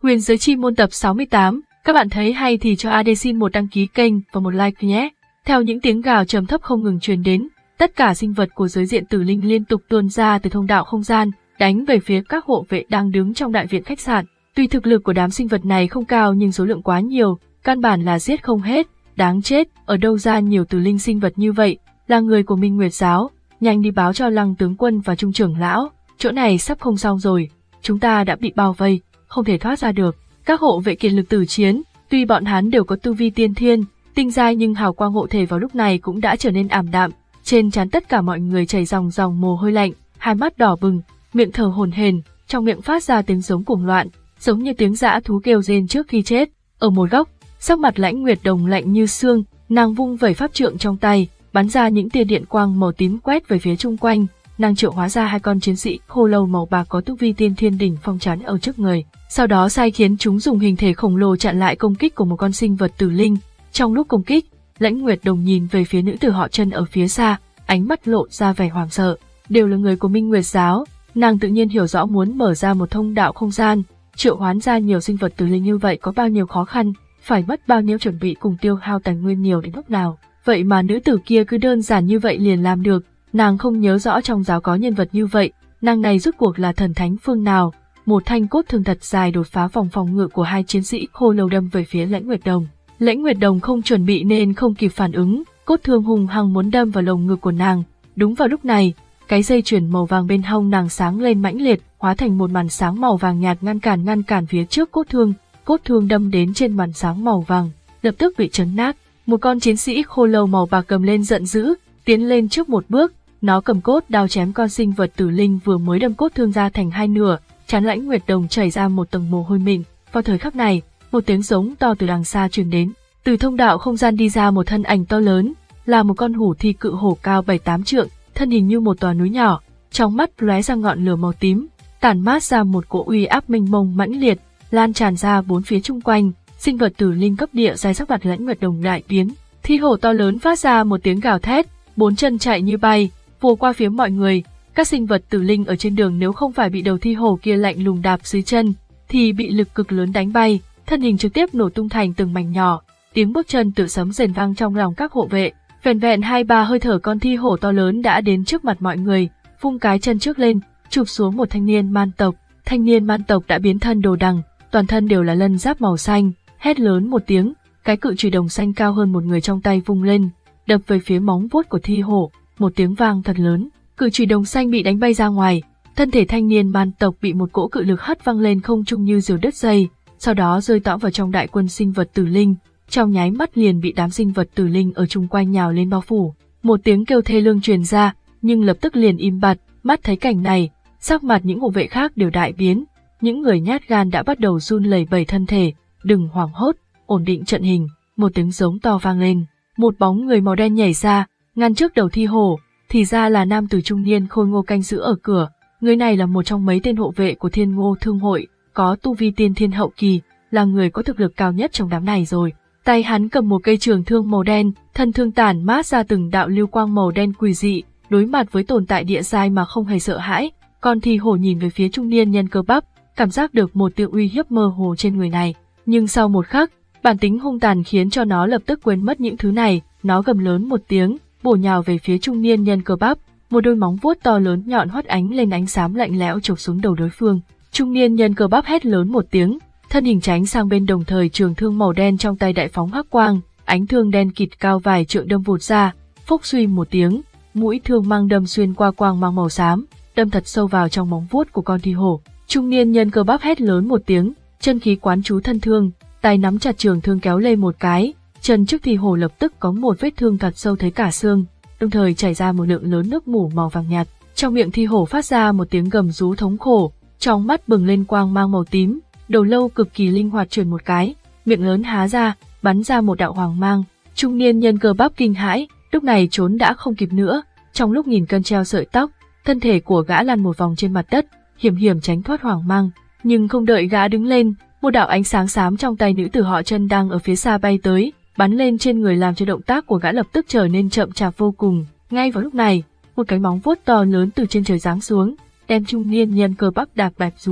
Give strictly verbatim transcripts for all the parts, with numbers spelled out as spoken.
Huyền giới chi môn tập sáu mươi tám, các bạn thấy hay thì cho a đê xin một đăng ký kênh và một like nhé. Theo những tiếng gào trầm thấp không ngừng truyền đến, tất cả sinh vật của giới diện tử linh liên tục tuôn ra từ thông đạo không gian, đánh về phía các hộ vệ đang đứng trong đại viện khách sạn. Tuy thực lực của đám sinh vật này không cao nhưng số lượng quá nhiều, căn bản là giết không hết, đáng chết, ở đâu ra nhiều tử linh sinh vật như vậy, là người của Minh Nguyệt giáo, nhanh đi báo cho Lăng tướng quân và Trung trưởng lão, chỗ này sắp không xong rồi, chúng ta đã bị bao vây, không thể thoát ra được. Các hộ vệ kiệt lực tử chiến, tuy bọn hắn đều có tu vi tiên thiên, tinh giai nhưng hào quang hộ thể vào lúc này cũng đã trở nên ảm đạm, trên trán tất cả mọi người chảy dòng dòng mồ hôi lạnh, hai mắt đỏ bừng, miệng thở hổn hển, trong miệng phát ra tiếng giống cuồng loạn, giống như tiếng dã thú kêu rên trước khi chết. Ở một góc, sắc mặt Lãnh Nguyệt Đồng lạnh như xương, nàng vung vẩy pháp trượng trong tay, bắn ra những tia điện quang màu tím quét về phía chung quanh, nàng triệu hóa ra hai con chiến sĩ khô lâu màu bạc có tu vi tiên thiên đỉnh phong chắn ở trước người, sau đó sai khiến chúng dùng hình thể khổng lồ chặn lại công kích của một con sinh vật tử linh. Trong lúc công kích, Lãnh Nguyệt Đồng nhìn về phía nữ tử họ Chân ở phía xa, ánh mắt lộ ra vẻ hoảng sợ. Đều là người của Minh Nguyệt giáo, nàng tự nhiên hiểu rõ muốn mở ra một thông đạo không gian, triệu hoán ra nhiều sinh vật tử linh như vậy có bao nhiêu khó khăn, phải mất bao nhiêu chuẩn bị cùng tiêu hao tài nguyên nhiều đến mức nào. Vậy mà nữ tử kia cứ đơn giản như vậy liền làm được, nàng không nhớ rõ trong giáo có nhân vật như vậy, nàng này rốt cuộc là thần thánh phương nào. Một thanh cốt thương thật dài đột phá vòng phòng ngự của hai chiến sĩ khô lâu đâm về phía Lãnh Nguyệt Đồng. Lãnh Nguyệt Đồng không chuẩn bị nên không kịp phản ứng, cốt thương hùng hăng muốn đâm vào lồng ngực của nàng. Đúng vào lúc này, cái dây chuyền màu vàng bên hông nàng sáng lên mãnh liệt, hóa thành một màn sáng màu vàng nhạt ngăn cản ngăn cản phía trước cốt thương. Cốt thương đâm đến trên màn sáng màu vàng, lập tức bị chấn nát. Một con chiến sĩ khô lâu màu bạc cầm lên giận dữ, tiến lên trước một bước, nó cầm cốt đao chém con sinh vật tử linh vừa mới đâm cốt thương ra thành hai nửa, chán Lãnh Nguyệt Đồng chảy ra một tầng mồ hôi mịn. Vào thời khắc này, một tiếng giống to từ đằng xa truyền đến, từ thông đạo không gian đi ra một thân ảnh to lớn, là một con hủ thi cự hổ cao bảy tám trượng, thân hình như một tòa núi nhỏ, trong mắt lóe ra ngọn lửa màu tím, tản mát ra một cỗ uy áp mênh mông mãnh liệt, lan tràn ra bốn phía chung quanh. Sinh vật tử linh cấp địa giai sắc mặt Lãnh Nguyệt Đồng đại biến, thi hổ to lớn phát ra một tiếng gào thét, bốn chân chạy như bay, vồ qua phía mọi người. Các sinh vật tử linh ở trên đường nếu không phải bị đầu thi hổ kia lạnh lùng đạp dưới chân, thì bị lực cực lớn đánh bay, thân hình trực tiếp nổ tung thành từng mảnh nhỏ. Tiếng bước chân tự sấm rền vang trong lòng các hộ vệ. Vẻn vẹn hai ba hơi thở con thi hổ to lớn đã đến trước mặt mọi người, vung cái chân trước lên, chụp xuống một thanh niên man tộc. Thanh niên man tộc đã biến thân đồ đằng, toàn thân đều là lân giáp màu xanh, hét lớn một tiếng, cái cự chùy đồng xanh cao hơn một người trong tay vung lên, đập về phía móng vuốt của thi hổ. Một tiếng vang thật lớn, cự chùy đồng xanh bị đánh bay ra ngoài, thân thể thanh niên man tộc bị một cỗ cự lực hất văng lên không trung như diều đứt dây, sau đó rơi tõm vào trong đại quân sinh vật tử linh, trong nháy mắt liền bị đám sinh vật tử linh ở chung quanh nhào lên bao phủ. Một tiếng kêu thê lương truyền ra, nhưng lập tức liền im bặt. Mắt thấy cảnh này, sắc mặt những hộ vệ khác đều đại biến, những người nhát gan đã bắt đầu run lẩy bẩy thân thể. Đừng hoảng hốt, ổn định trận hình. Một tiếng giống to vang lên, một bóng người màu đen nhảy ra, ngăn trước đầu thi hổ. Thì ra là nam tử trung niên khôi ngô canh giữ ở cửa. Người này là một trong mấy tên hộ vệ của Thiên Ngô Thương hội, có tu vi tiên thiên hậu kỳ, là người có thực lực cao nhất trong đám này rồi. Tay hắn cầm một cây trường thương màu đen, thân thương tản mát ra từng đạo lưu quang màu đen quỷ dị, đối mặt với tồn tại địa giai mà không hề sợ hãi. Con thi hổ nhìn về phía trung niên nhân cơ bắp, cảm giác được một tia uy hiếp mơ hồ trên người này. Nhưng sau một khắc, bản tính hung tàn khiến cho nó lập tức quên mất những thứ này, nó gầm lớn một tiếng, bổ nhào về phía trung niên nhân cơ bắp, một đôi móng vuốt to lớn nhọn hoắt ánh lên ánh xám lạnh lẽo chộp xuống đầu đối phương. Trung niên nhân cơ bắp hét lớn một tiếng, thân hình tránh sang bên, đồng thời trường thương màu đen trong tay đại phóng hắc quang, ánh thương đen kịt cao vài trượng đâm vụt ra, phốc suy một tiếng, mũi thương mang đâm xuyên qua quang mang màu xám, đâm thật sâu vào trong móng vuốt của con thi hổ. Trung niên nhân cơ bắp hét lớn một tiếng, chân khí quán chú thân thương, tay nắm chặt trường thương kéo lên một cái, chân trước thi hổ lập tức có một vết thương thật sâu thấy cả xương, đồng thời chảy ra một lượng lớn nước mủ màu vàng nhạt. Trong miệng thi hổ phát ra một tiếng gầm rú thống khổ, trong mắt bừng lên quang mang màu tím, đầu lâu cực kỳ linh hoạt chuyển một cái, miệng lớn há ra, bắn ra một đạo hoàng mang. Trung niên nhân cơ bắp kinh hãi, lúc này trốn đã không kịp nữa, trong lúc nghìn cân treo sợi tóc, thân thể của gã lăn một vòng trên mặt đất, hiểm hiểm tránh thoát hoàng mang, nhưng không đợi gã đứng lên, một đạo ánh sáng xám trong tay nữ tử họ Chân đang ở phía xa bay tới, bắn lên trên người làm cho động tác của gã lập tức trở nên chậm chạp vô cùng. Ngay vào lúc này, một cái móng vuốt to lớn từ trên trời giáng xuống, đem trung niên nhân cơ bắp đạp bẹp xuống.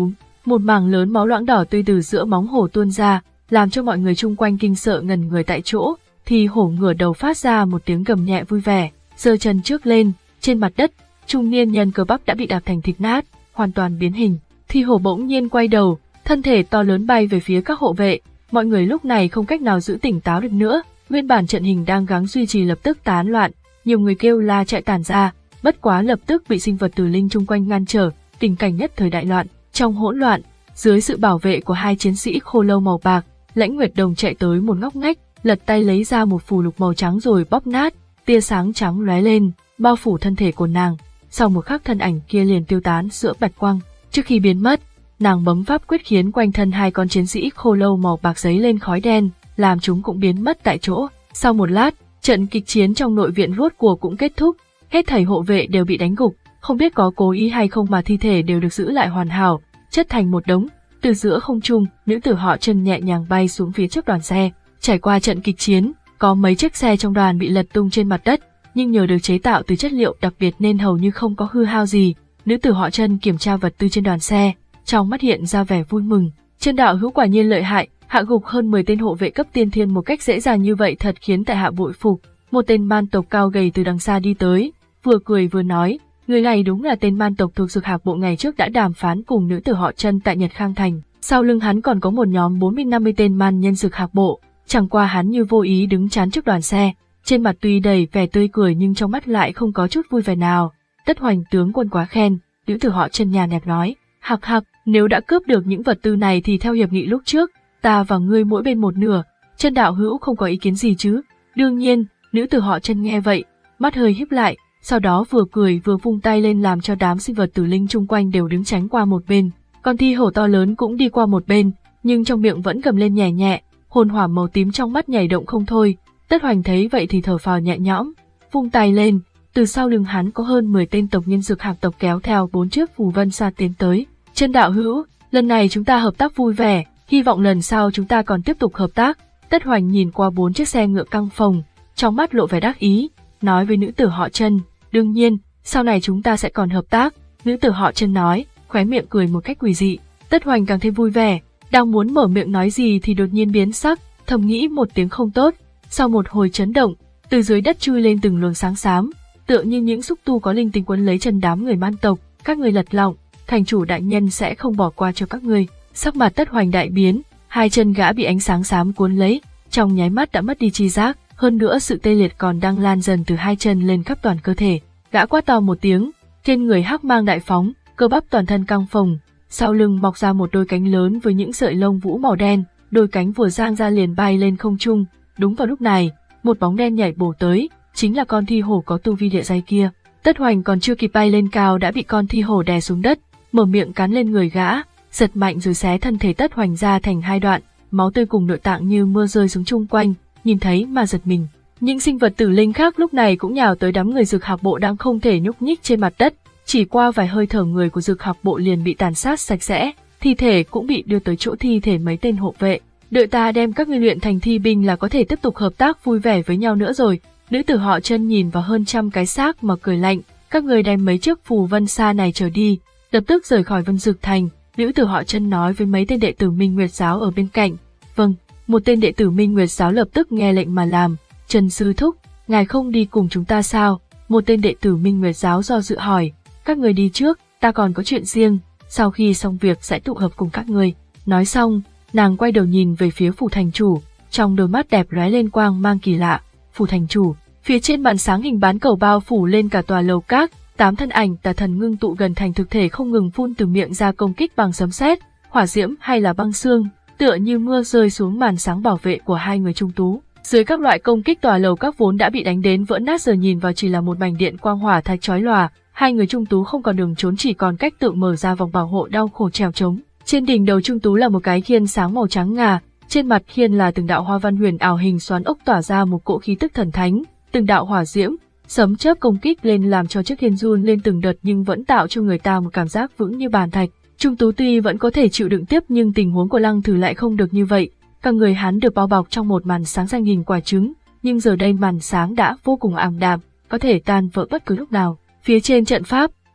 Một mảng lớn máu loãng đỏ tươi từ giữa móng hổ tuôn ra, làm cho mọi người chung quanh kinh sợ ngẩn người tại chỗ, thì hổ ngửa đầu phát ra một tiếng gầm nhẹ vui vẻ, giơ chân trước lên, trên mặt đất, trung niên nhân cơ bắp đã bị đạp thành thịt nát, hoàn toàn biến hình. Thi hổ bỗng nhiên quay đầu, thân thể to lớn bay về phía các hộ vệ, mọi người lúc này không cách nào giữ tỉnh táo được nữa, nguyên bản trận hình đang gắng duy trì lập tức tán loạn, nhiều người kêu la chạy tản ra, bất quá lập tức bị sinh vật tử linh chung quanh ngăn trở, tình cảnh nhất thời đại loạn. Trong hỗn loạn, dưới sự bảo vệ của hai chiến sĩ khô lâu màu bạc, Lãnh Nguyệt Đồng chạy tới một ngóc ngách, lật tay lấy ra một phù lục màu trắng rồi bóp nát, tia sáng trắng lóe lên, bao phủ thân thể của nàng. Sau một khắc thân ảnh kia liền tiêu tán giữa bạch quang. Trước khi biến mất, nàng bấm pháp quyết khiến quanh thân hai con chiến sĩ khô lâu màu bạc giấy lên khói đen, làm chúng cũng biến mất tại chỗ. Sau một lát, trận kịch chiến trong nội viện rốt cuộc cũng kết thúc, hết thảy hộ vệ đều bị đánh gục, không biết có cố ý hay không mà thi thể đều được giữ lại hoàn hảo, chất thành một đống. Từ giữa không trung, nữ tử họ Chân nhẹ nhàng bay xuống phía trước đoàn xe. Trải qua trận kịch chiến, có mấy chiếc xe trong đoàn bị lật tung trên mặt đất, nhưng nhờ được chế tạo từ chất liệu đặc biệt nên hầu như không có hư hao gì. Nữ tử họ Chân kiểm tra vật tư trên đoàn xe, trong mắt hiện ra vẻ vui mừng. Chân đạo hữu quả nhiên lợi hại, hạ gục hơn mười tên hộ vệ cấp tiên thiên một cách dễ dàng như vậy thật khiến tại hạ bội phục. Một tên man tộc cao gầy từ đằng xa đi tới, vừa cười vừa nói, người này đúng là tên man tộc thuộc Dực Hạc bộ ngày trước đã đàm phán cùng nữ tử họ Chân tại Nhật Khang Thành. Sau lưng hắn còn có một nhóm bốn mươi năm mươi tên man nhân Dực Hạc bộ, chẳng qua hắn như vô ý đứng chắn trước đoàn xe, trên mặt tuy đầy vẻ tươi cười nhưng trong mắt lại không có chút vui vẻ nào. Tất Hoành tướng quân quá khen, nữ tử họ Chân nhàn nhạt nói, hạc hạc, nếu đã cướp được những vật tư này thì theo hiệp nghị lúc trước, ta và ngươi mỗi bên một nửa, Chân đạo hữu không có ý kiến gì chứ? Đương nhiên. Nữ tử họ Chân nghe vậy, mắt hơi híp lại, sau đó vừa cười vừa vung tay lên làm cho đám sinh vật tử linh chung quanh đều đứng tránh qua một bên. Con thi hổ to lớn cũng đi qua một bên, nhưng trong miệng vẫn gầm lên nhẹ nhẹ, hồn hỏa màu tím trong mắt nhảy động không thôi. Tất Hoành thấy vậy thì thở phào nhẹ nhõm, vung tay lên, từ sau lưng hắn có hơn mười tên tộc nhân Dực Hạc tộc kéo theo bốn chiếc phù vân xa tiến tới. Chân đạo hữu, lần này chúng ta hợp tác vui vẻ, hy vọng lần sau chúng ta còn tiếp tục hợp tác. Tất Hoành nhìn qua bốn chiếc xe ngựa căng phồng, trong mắt lộ vẻ đắc ý, nói với nữ tử họ Chân, đương nhiên, sau này chúng ta sẽ còn hợp tác. Nữ tử họ Chân nói, khóe miệng cười một cách quỷ dị. Tất Hoành càng thêm vui vẻ, đang muốn mở miệng nói gì thì đột nhiên biến sắc, thầm nghĩ một tiếng không tốt. Sau một hồi chấn động, từ dưới đất chui lên từng luồng sáng xám, tựa như những xúc tu có linh tính quấn lấy chân đám người man tộc. Các người lật lọng, thành chủ đại nhân sẽ không bỏ qua cho các ngươi. Sắc mặt Tất Hoành đại biến, hai chân gã bị ánh sáng xám cuốn lấy, trong nháy mắt đã mất đi tri giác. Hơn nữa sự tê liệt còn đang lan dần từ hai chân lên khắp toàn cơ thể. Gã quát to một tiếng, trên người hắc mang đại phóng, cơ bắp toàn thân căng phồng, sau lưng mọc ra một đôi cánh lớn với những sợi lông vũ màu đen, đôi cánh vừa giang ra liền bay lên không trung. Đúng vào lúc này, một bóng đen nhảy bổ tới, chính là con thi hổ có tu vi địa giai kia. Tất Hoành còn chưa kịp bay lên cao đã bị con thi hổ đè xuống đất, mở miệng cắn lên người gã, giật mạnh rồi xé thân thể Tất Hoành ra thành hai đoạn, máu tươi cùng nội tạng như mưa rơi xuống chung quanh. Nhìn thấy mà giật mình. Những sinh vật tử linh khác lúc này cũng nhào tới đám người Dực Hạc bộ đang không thể nhúc nhích trên mặt đất, chỉ qua vài hơi thở người của Dực Hạc bộ liền bị tàn sát sạch sẽ, thi thể cũng bị đưa tới chỗ thi thể mấy tên hộ vệ. Đợi ta đem các ngươi luyện thành thi binh là có thể tiếp tục hợp tác vui vẻ với nhau nữa rồi. Nữ tử họ Chân nhìn vào hơn trăm cái xác mà cười lạnh, các ngươi đem mấy chiếc phù vân xa này trở đi, lập tức rời khỏi Vân Dực Thành. Nữ tử họ Chân nói với mấy tên đệ tử Minh Nguyệt giáo ở bên cạnh. Vâng. Một tên đệ tử Minh Nguyệt giáo lập tức nghe lệnh mà làm. Trần sư thúc, ngài không đi cùng chúng ta sao? Một tên đệ tử Minh Nguyệt giáo do dự hỏi. Các người đi trước, ta còn có chuyện riêng, sau khi xong việc sẽ tụ hợp cùng các người. Nói xong, nàng quay đầu nhìn về phía phủ thành chủ, trong đôi mắt đẹp lóe lên quang mang kỳ lạ. Phủ thành chủ, phía trên màn sáng hình bán cầu bao phủ lên cả tòa lầu các, tám thân ảnh tà thần ngưng tụ gần thành thực thể không ngừng phun từ miệng ra công kích bằng sấm sét, hỏa diễm hay là băng xương, tựa như mưa rơi xuống màn sáng bảo vệ của hai người trung tú. Dưới các loại công kích tòa lầu các vốn đã bị đánh đến vỡ nát giờ nhìn vào chỉ là một mảnh điện quang hỏa thạch chói lòa, hai người trung tú không còn đường trốn chỉ còn cách tự mở ra vòng bảo hộ đau khổ trèo trống. Trên đỉnh đầu trung tú là một cái khiên sáng màu trắng ngà, trên mặt khiên là từng đạo hoa văn huyền ảo hình xoắn ốc tỏa ra một cỗ khí tức thần thánh, từng đạo hỏa diễm, sấm chớp công kích lên làm cho chiếc khiên run lên từng đợt nhưng vẫn tạo cho người ta một cảm giác vững như bàn thạch. Trung tú tuy vẫn có thể chịu đựng tiếp nhưng tình huống của Lăng Thử lại không được như vậy. Cả người hắn được bao bọc trong một màn sáng xanh hình quả trứng, nhưng giờ đây màn sáng đã vô cùng ảm đạm, có thể tan vỡ bất cứ lúc nào. Phía trên trận pháp,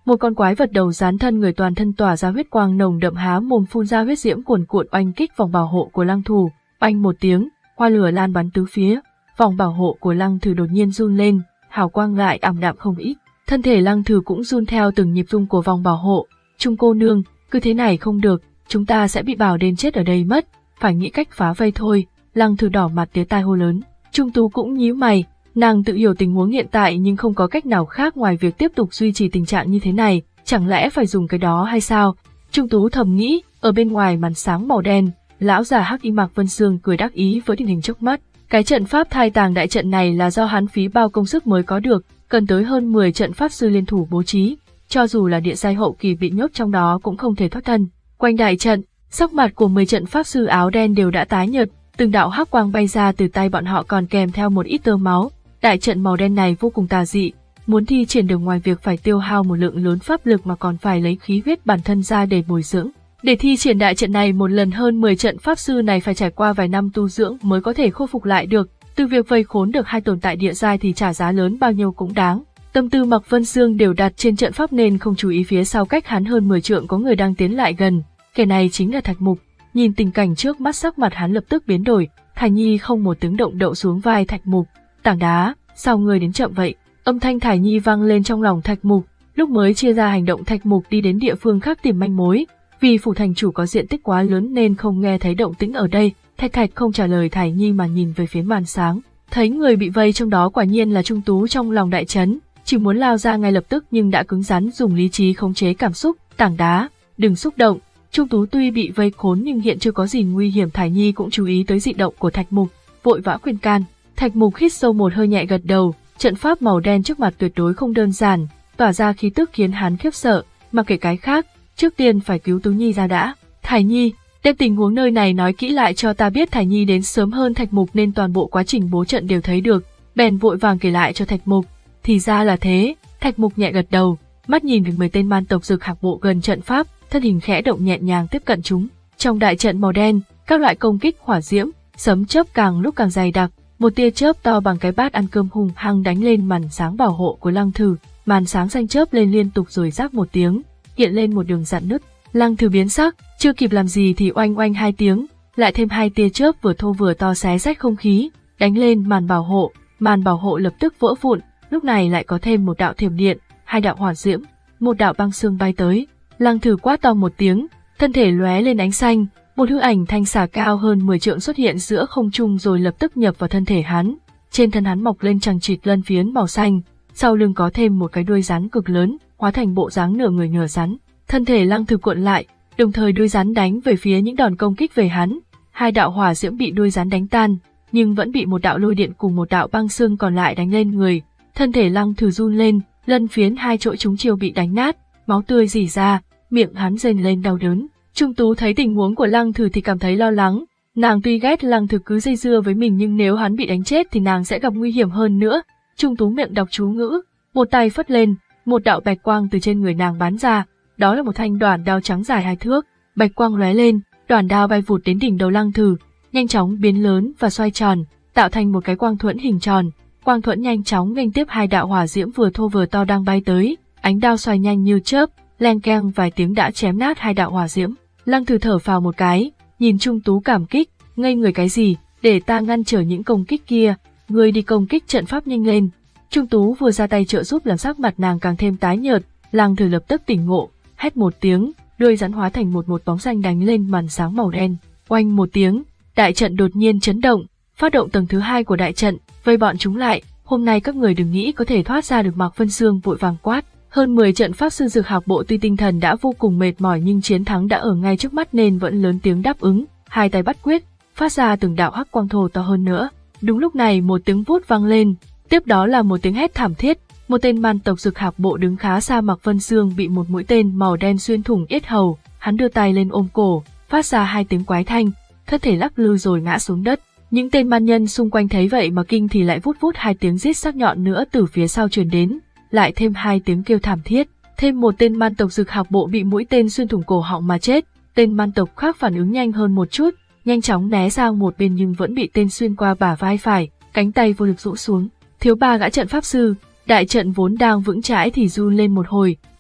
Một con quái vật đầu rán thân người toàn thân tỏa ra huyết quang nồng đậm há mồm phun ra huyết diễm cuồn cuộn oanh kích vòng bảo hộ của Lăng Thủ. Oanh một tiếng, hoa lửa lan bắn tứ phía, vòng bảo hộ của Lăng Thử đột nhiên run lên, hào quang lại ảm đạm không ít. Thân thể Lăng Thử cũng run theo từng nhịp rung của vòng bảo hộ. Trung cô nương, cứ thế này không được, chúng ta sẽ bị bảo đến chết ở đây mất, phải nghĩ cách phá vây thôi. Lăng Thử đỏ mặt tía tai hô lớn. Trung Tú cũng nhíu mày, nàng tự hiểu tình huống hiện tại nhưng không có cách nào khác ngoài việc tiếp tục duy trì tình trạng như thế này, chẳng lẽ phải dùng cái đó hay sao? Trung Tú thầm nghĩ. Ở bên ngoài màn sáng màu đen, lão già Hắc Y Mạc Vân Sương cười đắc ý với tình hình trước mắt. Cái trận pháp thai tàng đại trận này là do hắn phí bao công sức mới có được, cần tới hơn mười trận pháp sư liên thủ bố trí, cho dù là địa giai hậu kỳ bị nhốt trong đó cũng không thể thoát thân. Quanh đại trận, sắc mặt của mười trận pháp sư áo đen đều đã tái nhợt, từng đạo hắc quang bay ra từ tay bọn họ còn kèm theo một ít tơ máu. Đại trận màu đen này vô cùng tà dị, muốn thi triển được ngoài việc phải tiêu hao một lượng lớn pháp lực mà còn phải lấy khí huyết bản thân ra để bồi dưỡng. Để thi triển đại trận này một lần hơn mười trận pháp sư này phải trải qua vài năm tu dưỡng mới có thể khôi phục lại được, từ việc vây khốn được hai tồn tại địa giai thì trả giá lớn bao nhiêu cũng đáng. Tâm tư Mạc Vân Sương đều đặt trên trận pháp nên không chú ý phía sau cách hắn hơn mười trượng có người đang tiến lại gần, kẻ này chính là Thạch Mục. Nhìn tình cảnh trước mắt sắc mặt hắn lập tức biến đổi, Thải Nhi không một tiếng động đậu xuống vai Thạch Mục. Tảng đá, sao ngươi đến chậm vậy? Âm thanh Thải Nhi vang lên trong lòng Thạch Mục. Lúc mới chia ra hành động Thạch Mục đi đến địa phương khác tìm manh mối, vì phủ thành chủ có diện tích quá lớn nên không nghe thấy động tĩnh ở đây. Thạch Thạch không trả lời Thải Nhi mà nhìn về phía màn sáng, thấy người bị vây trong đó quả nhiên là Trung Tú trong lòng đại chấn, chỉ muốn lao ra ngay lập tức nhưng đã cứng rắn dùng lý trí khống chế cảm xúc. Tảng đá, đừng xúc động. Trung Tú tuy bị vây khốn nhưng hiện chưa có gì nguy hiểm. Thải Nhi cũng chú ý tới dị động của Thạch Mục, vội vã khuyên can. Thạch Mục hít sâu một hơi nhẹ gật đầu, trận pháp màu đen trước mặt tuyệt đối không đơn giản, tỏa ra khí tức khiến hắn khiếp sợ, mà kể cái khác, trước tiên phải cứu Tú Nhi ra đã. Thải Nhi, đem tình huống nơi này nói kỹ lại cho ta biết. Thải Nhi đến sớm hơn Thạch Mục nên toàn bộ quá trình bố trận đều thấy được, bèn vội vàng kể lại cho Thạch Mục. Thì ra là thế. Thạch Mục nhẹ gật đầu, mắt nhìn được mười tên man tộc Dực Hạc bộ gần trận pháp, thân hình khẽ động nhẹ nhàng tiếp cận chúng. Trong đại trận màu đen, các loại công kích hỏa diễm, sấm chớp càng lúc càng dày đặc, một tia chớp to bằng cái bát ăn cơm hung hăng đánh lên màn sáng bảo hộ của Lăng Thử. Màn sáng xanh chớp lên liên tục rồi rác một tiếng, hiện lên một đường rạn nứt. Lăng Thử biến sắc, chưa kịp làm gì thì oanh oanh hai tiếng, lại thêm hai tia chớp vừa thô vừa to xé rách không khí, đánh lên màn bảo hộ. Màn bảo hộ lập tức vỡ vụn. Lúc này lại có thêm một đạo thiểm điện, hai đạo hỏa diễm, một đạo băng xương bay tới. Lăng Thử quát to một tiếng, thân thể lóe lên ánh xanh, một hư ảnh thanh xà cao hơn mười trượng xuất hiện giữa không trung rồi lập tức nhập vào thân thể hắn. Trên thân hắn mọc lên chằng chịt lân phiến màu xanh, sau lưng có thêm một cái đuôi rắn cực lớn, hóa thành bộ dáng nửa người nửa rắn. Thân thể Lăng Thử cuộn lại, đồng thời đuôi rắn đánh về phía những đòn công kích về hắn. Hai đạo hỏa diễm bị đuôi rắn đánh tan, nhưng vẫn bị một đạo lôi điện cùng một đạo băng xương còn lại đánh lên người. Thân thể Lăng Thử run lên, lân phiến hai chỗ trúng chiêu bị đánh nát, máu tươi rỉ ra, miệng hắn rên lên đau đớn. Trung Tú thấy tình huống của Lăng Thử thì cảm thấy lo lắng, nàng tuy ghét Lăng Thử cứ dây dưa với mình nhưng nếu hắn bị đánh chết thì nàng sẽ gặp nguy hiểm hơn nữa. Trung Tú miệng đọc chú ngữ, một tay phất lên, một đạo bạch quang từ trên người nàng bắn ra, đó là một thanh đoản đao trắng dài hai thước. Bạch quang lóe lên, đoản đao bay vụt đến đỉnh đầu Lăng Thử, nhanh chóng biến lớn và xoay tròn, tạo thành một cái quang thuẫn hình tròn. Quang thuẫn nhanh chóng nghênh tiếp hai đạo hỏa diễm vừa thô vừa to đang bay tới, ánh đao xoay nhanh như chớp, leng keng vài tiếng đã chém nát hai đạo hỏa diễm. Lăng Thử thở phào một cái, nhìn Trung Tú cảm kích, ngây người cái gì, để ta ngăn trở những công kích kia, ngươi đi công kích trận pháp nhanh lên. Trung Tú vừa ra tay trợ giúp làm sắc mặt nàng càng thêm tái nhợt. Lăng Thử lập tức tỉnh ngộ, hét một tiếng, đuôi rắn hóa thành một một bóng xanh đánh lên màn sáng màu đen. Oanh một tiếng, đại trận đột nhiên chấn động, phát động tầng thứ hai của đại trận, vây bọn chúng lại. Hôm nay các người đừng nghĩ có thể thoát ra được. Mạc Vân Sương vội vàng quát. Hơn mười trận pháp sư Dực Hạc bộ tuy tinh thần đã vô cùng mệt mỏi nhưng chiến thắng đã ở ngay trước mắt nên vẫn lớn tiếng đáp ứng, hai tay bắt quyết, phát ra từng đạo hắc quang thô to hơn nữa. Đúng lúc này một tiếng vút vang lên, tiếp đó là một tiếng hét thảm thiết. Một tên man tộc Dực Hạc bộ đứng khá xa Mạc Vân Sương bị một mũi tên màu đen xuyên thủng yết hầu, hắn đưa tay lên ôm cổ, phát ra hai tiếng quái thanh, thân thể lắc lư rồi ngã xuống đất. Những tên man nhân xung quanh thấy vậy mà kinh thì lại vút vút hai tiếng rít sắc nhọn nữa từ phía sau truyền đến, lại thêm hai tiếng kêu thảm thiết. Thêm một tên man tộc Dực Hạc bộ bị mũi tên xuyên thủng cổ họng mà chết. Tên man tộc khác phản ứng nhanh hơn một chút, nhanh chóng né sang một bên nhưng vẫn bị tên xuyên qua bả vai phải, cánh tay vô lực rũ xuống. Thiếu ba gã trận pháp sư, đại trận vốn đang vững chãi thì run lên một hồi,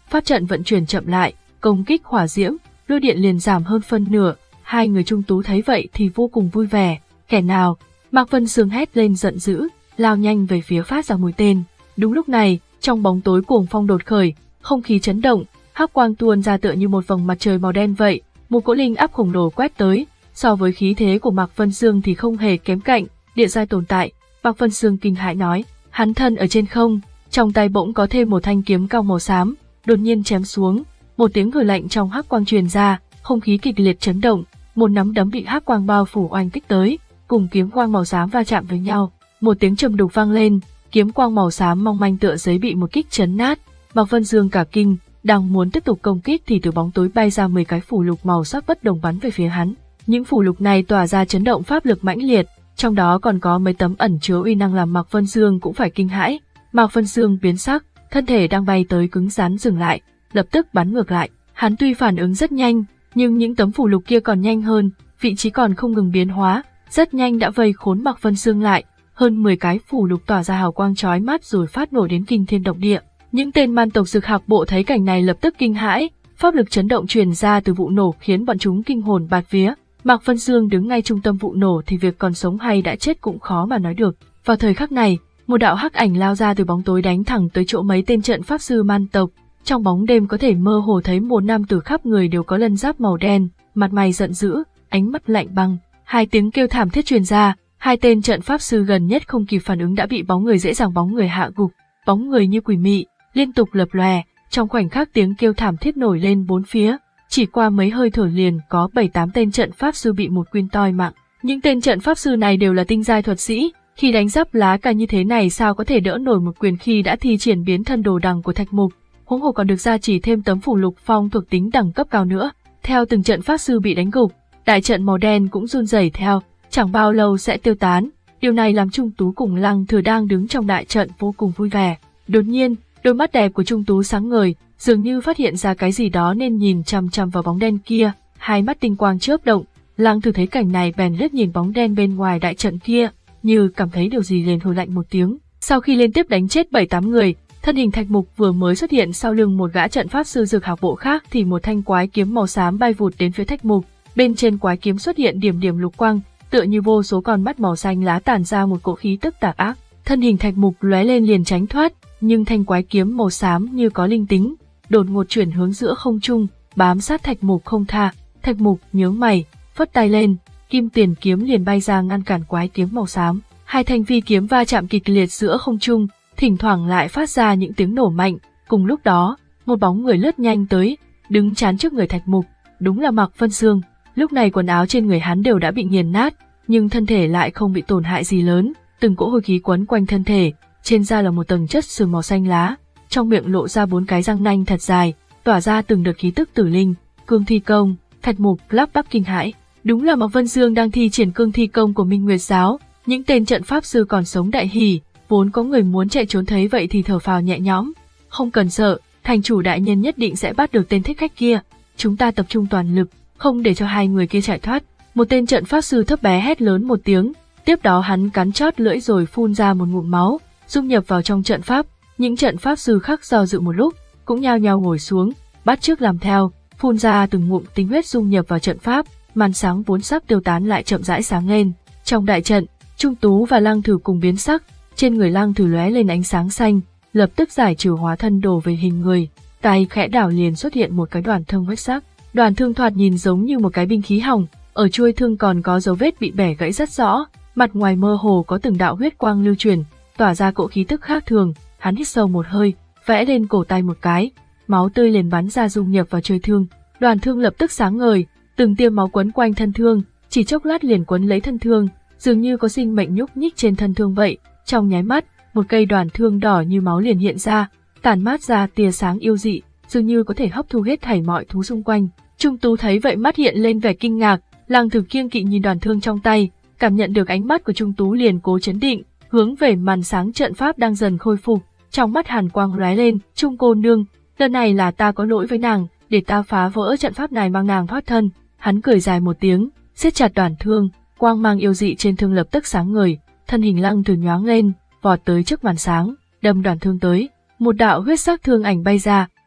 pháp trận vận chuyển chậm lại, công kích hỏa diễm, lôi điện liền giảm hơn phân nửa. Hai người Trung Tú thấy vậy thì vô cùng vui vẻ. Kẻ nào? Mạc Vân Sương hét lên giận dữ, lao nhanh về phía phát ra mũi tên. Đúng lúc này, trong bóng tối cuồng phong đột khởi, không khí chấn động, hắc quang tuôn ra tựa như một vầng mặt trời màu đen vậy, một cỗ linh áp khổng lồ quét tới. So với khí thế của Mạc Vân Sương thì không hề kém cạnh, địa giai tồn tại. Mạc Vân Sương kinh hãi nói, hắn thân ở trên không, trong tay bỗng có thêm một thanh kiếm cao màu xám, đột nhiên chém xuống, một tiếng hừ lạnh trong hắc quang truyền ra, không khí kịch liệt chấn động, một nắm đấm bị hắc quang bao phủ oanh kích tới, cùng kiếm quang màu xám va chạm với nhau, một tiếng trầm đục vang lên, kiếm quang màu xám mong manh tựa giấy bị một kích chấn nát. Mạc Vân Dương cả kinh, đang muốn tiếp tục công kích thì từ bóng tối bay ra mười cái phù lục màu sắc bất đồng bắn về phía hắn. Những phù lục này tỏa ra chấn động pháp lực mãnh liệt, trong đó còn có mấy tấm ẩn chứa uy năng làm Mạc Vân Dương cũng phải kinh hãi. Mạc Vân Dương biến sắc, thân thể đang bay tới cứng rắn dừng lại, lập tức bắn ngược lại. Hắn tuy phản ứng rất nhanh, nhưng những tấm phù lục kia còn nhanh hơn, vị trí còn không ngừng biến hóa, rất nhanh đã vây khốn Mạc Vân Dương lại. Hơn mười cái phù lục tỏa ra hào quang chói mắt rồi phát nổ đến kinh thiên động địa. Những tên man tộc Dực Hạc Bộ thấy cảnh này lập tức kinh hãi, pháp lực chấn động truyền ra từ vụ nổ khiến bọn chúng kinh hồn bạt vía. Mạc Vân Dương đứng ngay trung tâm vụ nổ thì việc còn sống hay đã chết cũng khó mà nói được. Vào thời khắc này, một đạo hắc ảnh lao ra từ bóng tối đánh thẳng tới chỗ mấy tên trận pháp sư man tộc. Trong bóng đêm có thể mơ hồ thấy một nam tử khắp người đều có lân giáp màu đen, mặt mày giận dữ, ánh mắt lạnh băng. Hai tiếng kêu thảm thiết truyền ra, hai tên trận pháp sư gần nhất không kịp phản ứng đã bị bóng người dễ dàng bóng người hạ gục. Bóng người như quỷ mị, liên tục lập lòe, trong khoảnh khắc tiếng kêu thảm thiết nổi lên bốn phía. Chỉ qua mấy hơi thở liền có bảy tám tên trận pháp sư bị một quyên toi mạng. Những tên trận pháp sư này đều là tinh giai thuật sĩ, khi đánh giáp lá cà như thế này sao có thể đỡ nổi một quyền khi đã thi triển biến thân đồ đằng của Thạch Mục, huống hồ còn được gia chỉ thêm tấm phủ lục phong thuộc tính đẳng cấp cao nữa. Theo từng trận pháp sư bị đánh gục, đại trận màu đen cũng run rẩy theo, chẳng bao lâu sẽ tiêu tán. Điều này làm Trung Tú cùng Lăng Thừa đang đứng trong đại trận vô cùng vui vẻ. Đột nhiên, đôi mắt đẹp của Trung Tú sáng ngời, dường như phát hiện ra cái gì đó nên nhìn chằm chằm vào bóng đen kia, hai mắt tinh quang chớp động. Lăng Thừa thấy cảnh này bèn liếc nhìn bóng đen bên ngoài đại trận kia, như cảm thấy điều gì liền hừ lạnh một tiếng. Sau khi liên tiếp đánh chết bảy tám người, thân hình Thạch Mục vừa mới xuất hiện sau lưng một gã trận pháp sư Dực Hạc Bộ khác thì một thanh quái kiếm màu xám bay vụt đến phía Thạch Mục. Bên trên quái kiếm xuất hiện điểm điểm lục quang, tựa như vô số con mắt màu xanh lá tản ra một cỗ khí tức tà ác. Thân hình Thạch Mục lóe lên liền tránh thoát, nhưng thanh quái kiếm màu xám như có linh tính, đột ngột chuyển hướng giữa không trung, bám sát Thạch Mục không tha. Thạch Mục nhướng mày, phất tay lên, kim tiền kiếm liền bay ra ngăn cản quái kiếm màu xám. Hai thanh phi kiếm va chạm kịch liệt giữa không trung, thỉnh thoảng lại phát ra những tiếng nổ mạnh. Cùng lúc đó, một bóng người lướt nhanh tới, đứng chắn trước người Thạch Mục, đúng là Mạc Vân Dương. Lúc này quần áo trên người hắn đều đã bị nghiền nát, nhưng thân thể lại không bị tổn hại gì lớn, từng cỗ hôi khí quấn quanh thân thể, trên da là một tầng chất sừng màu xanh lá, trong miệng lộ ra bốn cái răng nanh thật dài, tỏa ra từng đợt khí tức tử linh. Cương thi công. Thạch Mục lắp bắp kinh hãi, đúng là Mạc Vân Dương đang thi triển cương thi công của Minh Nguyệt giáo. Những tên trận pháp sư còn sống đại hỉ, vốn có người muốn chạy trốn thấy vậy thì thở phào nhẹ nhõm. Không cần sợ, thành chủ đại nhân nhất định sẽ bắt được tên thích khách kia. Chúng ta tập trung toàn lực, không để cho hai người kia chạy thoát. Một tên trận pháp sư thấp bé hét lớn một tiếng, tiếp đó hắn cắn chót lưỡi rồi phun ra một ngụm máu, dung nhập vào trong trận pháp. Những trận pháp sư khác do dự một lúc, cũng nhao nhao ngồi xuống, bắt chước làm theo, phun ra từng ngụm tinh huyết dung nhập vào trận pháp. Màn sáng vốn sắc tiêu tán lại chậm rãi sáng lên. Trong đại trận, Trung Tú và Lăng Thử cùng biến sắc, trên người Lăng Thử lóe lên ánh sáng xanh, lập tức giải trừ hóa thân đồ về hình người, tay khẽ đảo liền xuất hiện một cái đoàn thương huyết sắc. Đoàn thương thoạt nhìn giống như một cái binh khí hỏng, ở chuôi thương còn có dấu vết bị bẻ gãy rất rõ, mặt ngoài mơ hồ có từng đạo huyết quang lưu truyền, tỏa ra cỗ khí tức khác thường. Hắn hít sâu một hơi, vẽ lên cổ tay một cái, máu tươi liền bắn ra dung nhập vào chuôi thương. Đoàn thương lập tức sáng ngời, từng tia máu quấn quanh thân thương, chỉ chốc lát liền quấn lấy thân thương, dường như có sinh mệnh nhúc nhích trên thân thương vậy. Trong nháy mắt, một cây đoàn thương đỏ như máu liền hiện ra, tản mát ra tia sáng yêu dị, dường như có thể hấp thu hết thảy mọi thú xung quanh. Trung Tú thấy vậy mắt hiện lên vẻ kinh ngạc, Lăng Thử kiêng kỵ nhìn đoàn thương trong tay, cảm nhận được ánh mắt của Trung Tú liền cố chấn định, hướng về màn sáng trận pháp đang dần khôi phục, trong mắt hàn quang lóe lên. Trung cô nương, lần này là ta có lỗi với nàng, để ta phá vỡ trận pháp này mang nàng thoát thân. Hắn cười dài một tiếng, siết chặt đoàn thương, quang mang yêu dị trên thương lập tức sáng ngời, thân hình Lăng Thử nhoáng lên, vọt tới trước màn sáng, đâm đoàn thương tới. Một đạo huyết sắc thương ảnh bay ra,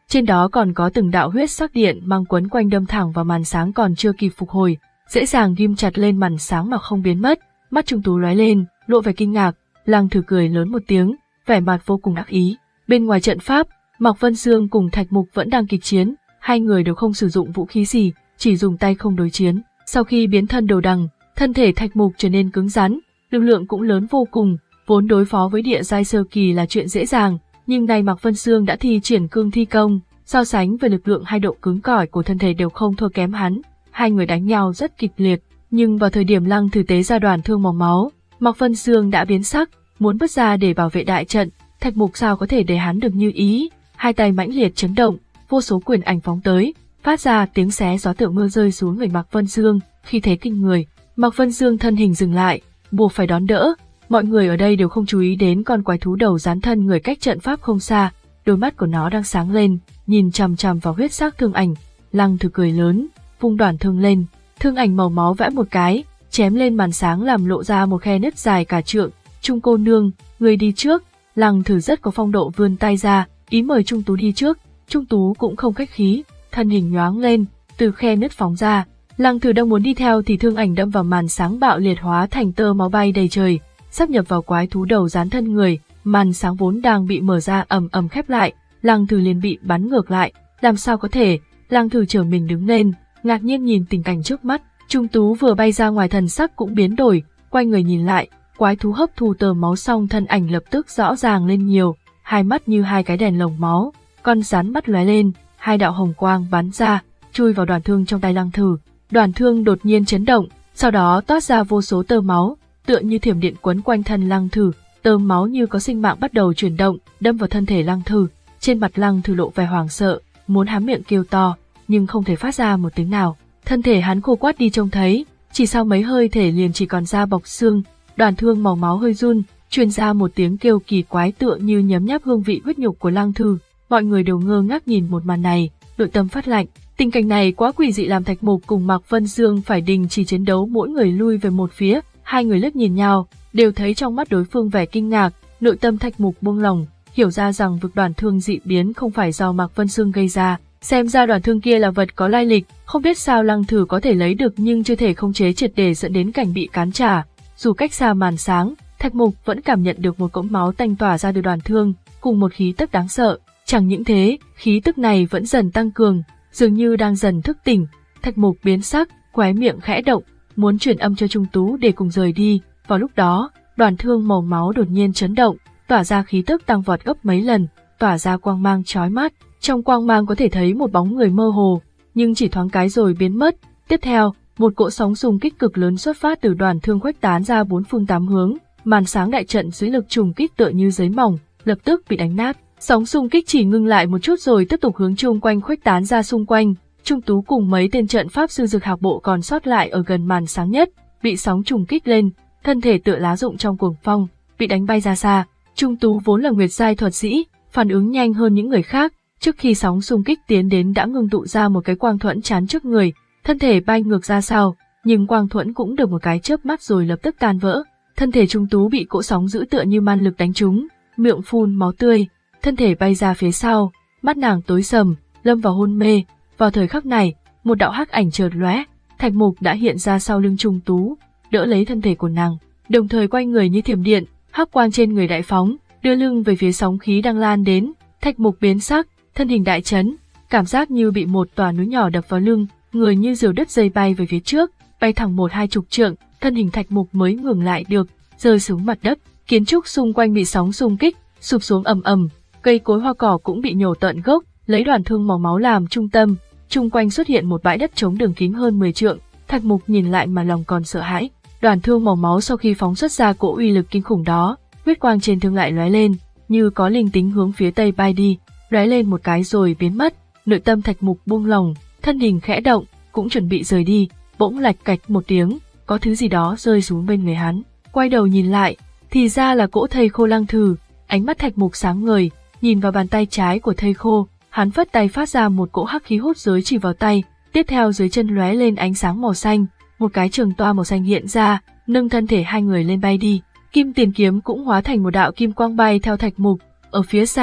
trên đó còn có từng đạo huyết sắc điện mang quấn quanh đâm thẳng vào màn sáng còn chưa kịp phục hồi, dễ dàng ghim chặt lên màn sáng mà không biến mất. Mắt Trung Tú lóe lên, lộ vẻ kinh ngạc, Lăng Thử cười lớn một tiếng, vẻ mặt vô cùng đắc ý. Bên ngoài trận pháp, Mạc Vân Dương cùng Thạch Mục vẫn đang kịch chiến, hai người đều không sử dụng vũ khí gì, chỉ dùng tay không đối chiến. Sau khi biến thân đầu đằng, thân thể Thạch Mục trở nên cứng rắn, lực lượng cũng lớn vô cùng, vốn đối phó với địa giai sơ kỳ là chuyện dễ dàng, nhưng nay Mạc Vân Dương đã thi triển cương thi công, so sánh về lực lượng hai độ cứng cỏi của thân thể đều không thua kém hắn. Hai người đánh nhau rất kịch liệt, nhưng vào thời điểm Lăng Thử tế ra đoàn thương màu máu, Mạc Vân Dương đã biến sắc, muốn bước ra để bảo vệ đại trận. Thạch Mục sao có thể để hắn được như ý, hai tay mãnh liệt chấn động, vô số quyền ảnh phóng tới, phát ra tiếng xé gió tựa mưa rơi xuống người Mạc Vân Dương, khi thế kinh người. Mạc Vân Dương thân hình dừng lại, buộc phải đón đỡ. Mọi người ở đây đều không chú ý đến con quái thú đầu rắn thân người cách trận pháp không xa, đôi mắt của nó đang sáng lên, nhìn chằm chằm vào huyết sắc thương ảnh. Lăng Thử cười lớn, vung đoàn thương lên, thương ảnh màu máu vẽ một cái, chém lên màn sáng làm lộ ra một khe nứt dài cả trượng. Trung cô nương, người đi trước. Lăng Thử rất có phong độ vươn tay ra, ý mời Trung Tú đi trước. Trung Tú cũng không khách khí, thân hình nhoáng lên, từ khe nứt phóng ra. Lăng Thử đang muốn đi theo thì thương ảnh đâm vào màn sáng bạo liệt hóa thành tơ máu bay đầy trời, sắp nhập vào quái thú đầu rắn thân người. Màn sáng vốn đang bị mở ra ầm ầm khép lại, Lăng Thử liền bị bắn ngược lại. Làm sao có thể? Lăng Thử trở mình đứng lên, ngạc nhiên nhìn tình cảnh trước mắt. Trung Tú vừa bay ra ngoài thần sắc cũng biến đổi, quay người nhìn lại, quái thú hấp thu tơ máu xong thân ảnh lập tức rõ ràng lên nhiều, hai mắt như hai cái đèn lồng máu, con rắn mắt lóe lên, hai đạo hồng quang bắn ra, chui vào đoàn thương trong tay Lăng Thử. Đoàn thương đột nhiên chấn động, sau đó toát ra vô số tơ máu, tựa như thiểm điện quấn quanh thân Lăng Thử, tơ máu như có sinh mạng bắt đầu chuyển động, đâm vào thân thể Lăng Thử. Trên mặt Lăng Thử lộ vẻ hoảng sợ, muốn há miệng kêu to, nhưng không thể phát ra một tiếng nào. Thân thể hắn khô quắt đi trông thấy, chỉ sau mấy hơi thể liền chỉ còn da bọc xương. Đoàn thương màu máu hơi run, truyền ra một tiếng kêu kỳ quái tựa như nhấm nháp hương vị huyết nhục của Lăng Thử. Mọi người đều ngơ ngác nhìn một màn này, nội tâm phát lạnh. Tình cảnh này quá quỷ dị làm Thạch Mục cùng Mạc Vân Dương phải đình chỉ chiến đấu, mỗi người lui về một phía. Hai người liếc nhìn nhau, đều thấy trong mắt đối phương vẻ kinh ngạc. Nội tâm Thạch Mục buông lỏng, hiểu ra rằng vực đoàn thương dị biến không phải do Mạc Vân Dương gây ra. Xem ra đoàn thương kia là vật có lai lịch, không biết sao Lăng Thử có thể lấy được nhưng chưa thể khống chế triệt để dẫn đến cảnh bị cán trả. Dù cách xa màn sáng, Thạch Mục vẫn cảm nhận được một cỗ máu tanh tỏa ra từ đoàn thương, cùng một khí tức đáng sợ. Chẳng những thế, khí tức này vẫn dần tăng cường, dường như đang dần thức tỉnh. Thạch Mục biến sắc, khóe miệng khẽ động, muốn truyền âm cho Trung Tú để cùng rời đi. Vào lúc đó, đoàn thương màu máu đột nhiên chấn động, tỏa ra khí tức tăng vọt gấp mấy lần, tỏa ra quang mang chói mắt. Trong quang mang có thể thấy một bóng người mơ hồ, nhưng chỉ thoáng cái rồi biến mất. Tiếp theo, một cỗ sóng xung kích cực lớn xuất phát từ đoàn thương khuếch tán ra bốn phương tám hướng, màn sáng đại trận dưới lực trùng kích tựa như giấy mỏng, lập tức bị đánh nát. Sóng xung kích chỉ ngưng lại một chút rồi tiếp tục hướng chung quanh khuếch tán ra xung quanh. Trung Tú cùng mấy tên trận pháp sư Dược Hạc Bộ còn sót lại ở gần màn sáng nhất, bị sóng trùng kích lên, thân thể tựa lá rụng trong cuồng phong, bị đánh bay ra xa. Trung Tú vốn là nguyệt giai thuật sĩ, phản ứng nhanh hơn những người khác, trước khi sóng xung kích tiến đến đã ngưng tụ ra một cái quang thuẫn chắn trước người, thân thể bay ngược ra sau, nhưng quang thuẫn cũng được một cái chớp mắt rồi lập tức tan vỡ. Thân thể Trung Tú bị cỗ sóng dữ tựa như man lực đánh trúng, miệng phun máu tươi, thân thể bay ra phía sau, mắt nàng tối sầm, lâm vào hôn mê. Vào thời khắc này, một đạo hắc ảnh chợt lóe, Thạch Mục đã hiện ra sau lưng Trung Tú, đỡ lấy thân thể của nàng, đồng thời quay người như thiểm điện, hắc quang trên người đại phóng, đưa lưng về phía sóng khí đang lan đến. Thạch Mục biến sắc, thân hình đại chấn, cảm giác như bị một tòa núi nhỏ đập vào lưng, người như diều đứt dây bay về phía trước, bay thẳng một hai chục trượng, thân hình Thạch Mục mới ngừng lại được, rơi xuống mặt đất. Kiến trúc xung quanh bị sóng xung kích, sụp xuống ầm ầm, cây cối hoa cỏ cũng bị nhổ tận gốc, lấy đoàn thương màu máu làm trung tâm, chung quanh xuất hiện một bãi đất trống đường kính hơn mười trượng. Thạch Mục nhìn lại mà lòng còn sợ hãi. Đoàn thương màu máu sau khi phóng xuất ra cỗ uy lực kinh khủng đó, huyết quang trên thương lại lóe lên, như có linh tính hướng phía tây bay đi, lóe lên một cái rồi biến mất. Nội tâm Thạch Mục buông lỏng, thân hình khẽ động, cũng chuẩn bị rời đi, bỗng lạch cạch một tiếng, có thứ gì đó rơi xuống bên người hắn. Quay đầu nhìn lại, thì ra là cỗ thây khô Lăng Thử. Ánh mắt Thạch Mục sáng ngời, nhìn vào bàn tay trái của thây khô, hắn phất tay phát ra một cỗ hắc khí hút giới chỉ vào tay, tiếp theo dưới chân lóe lên ánh sáng màu xanh, một cái trường toa màu xanh hiện ra, nâng thân thể hai người lên bay đi. Kim Tiền kiếm cũng hóa thành một đạo kim quang bay theo Thạch Mục. Ở phía xa,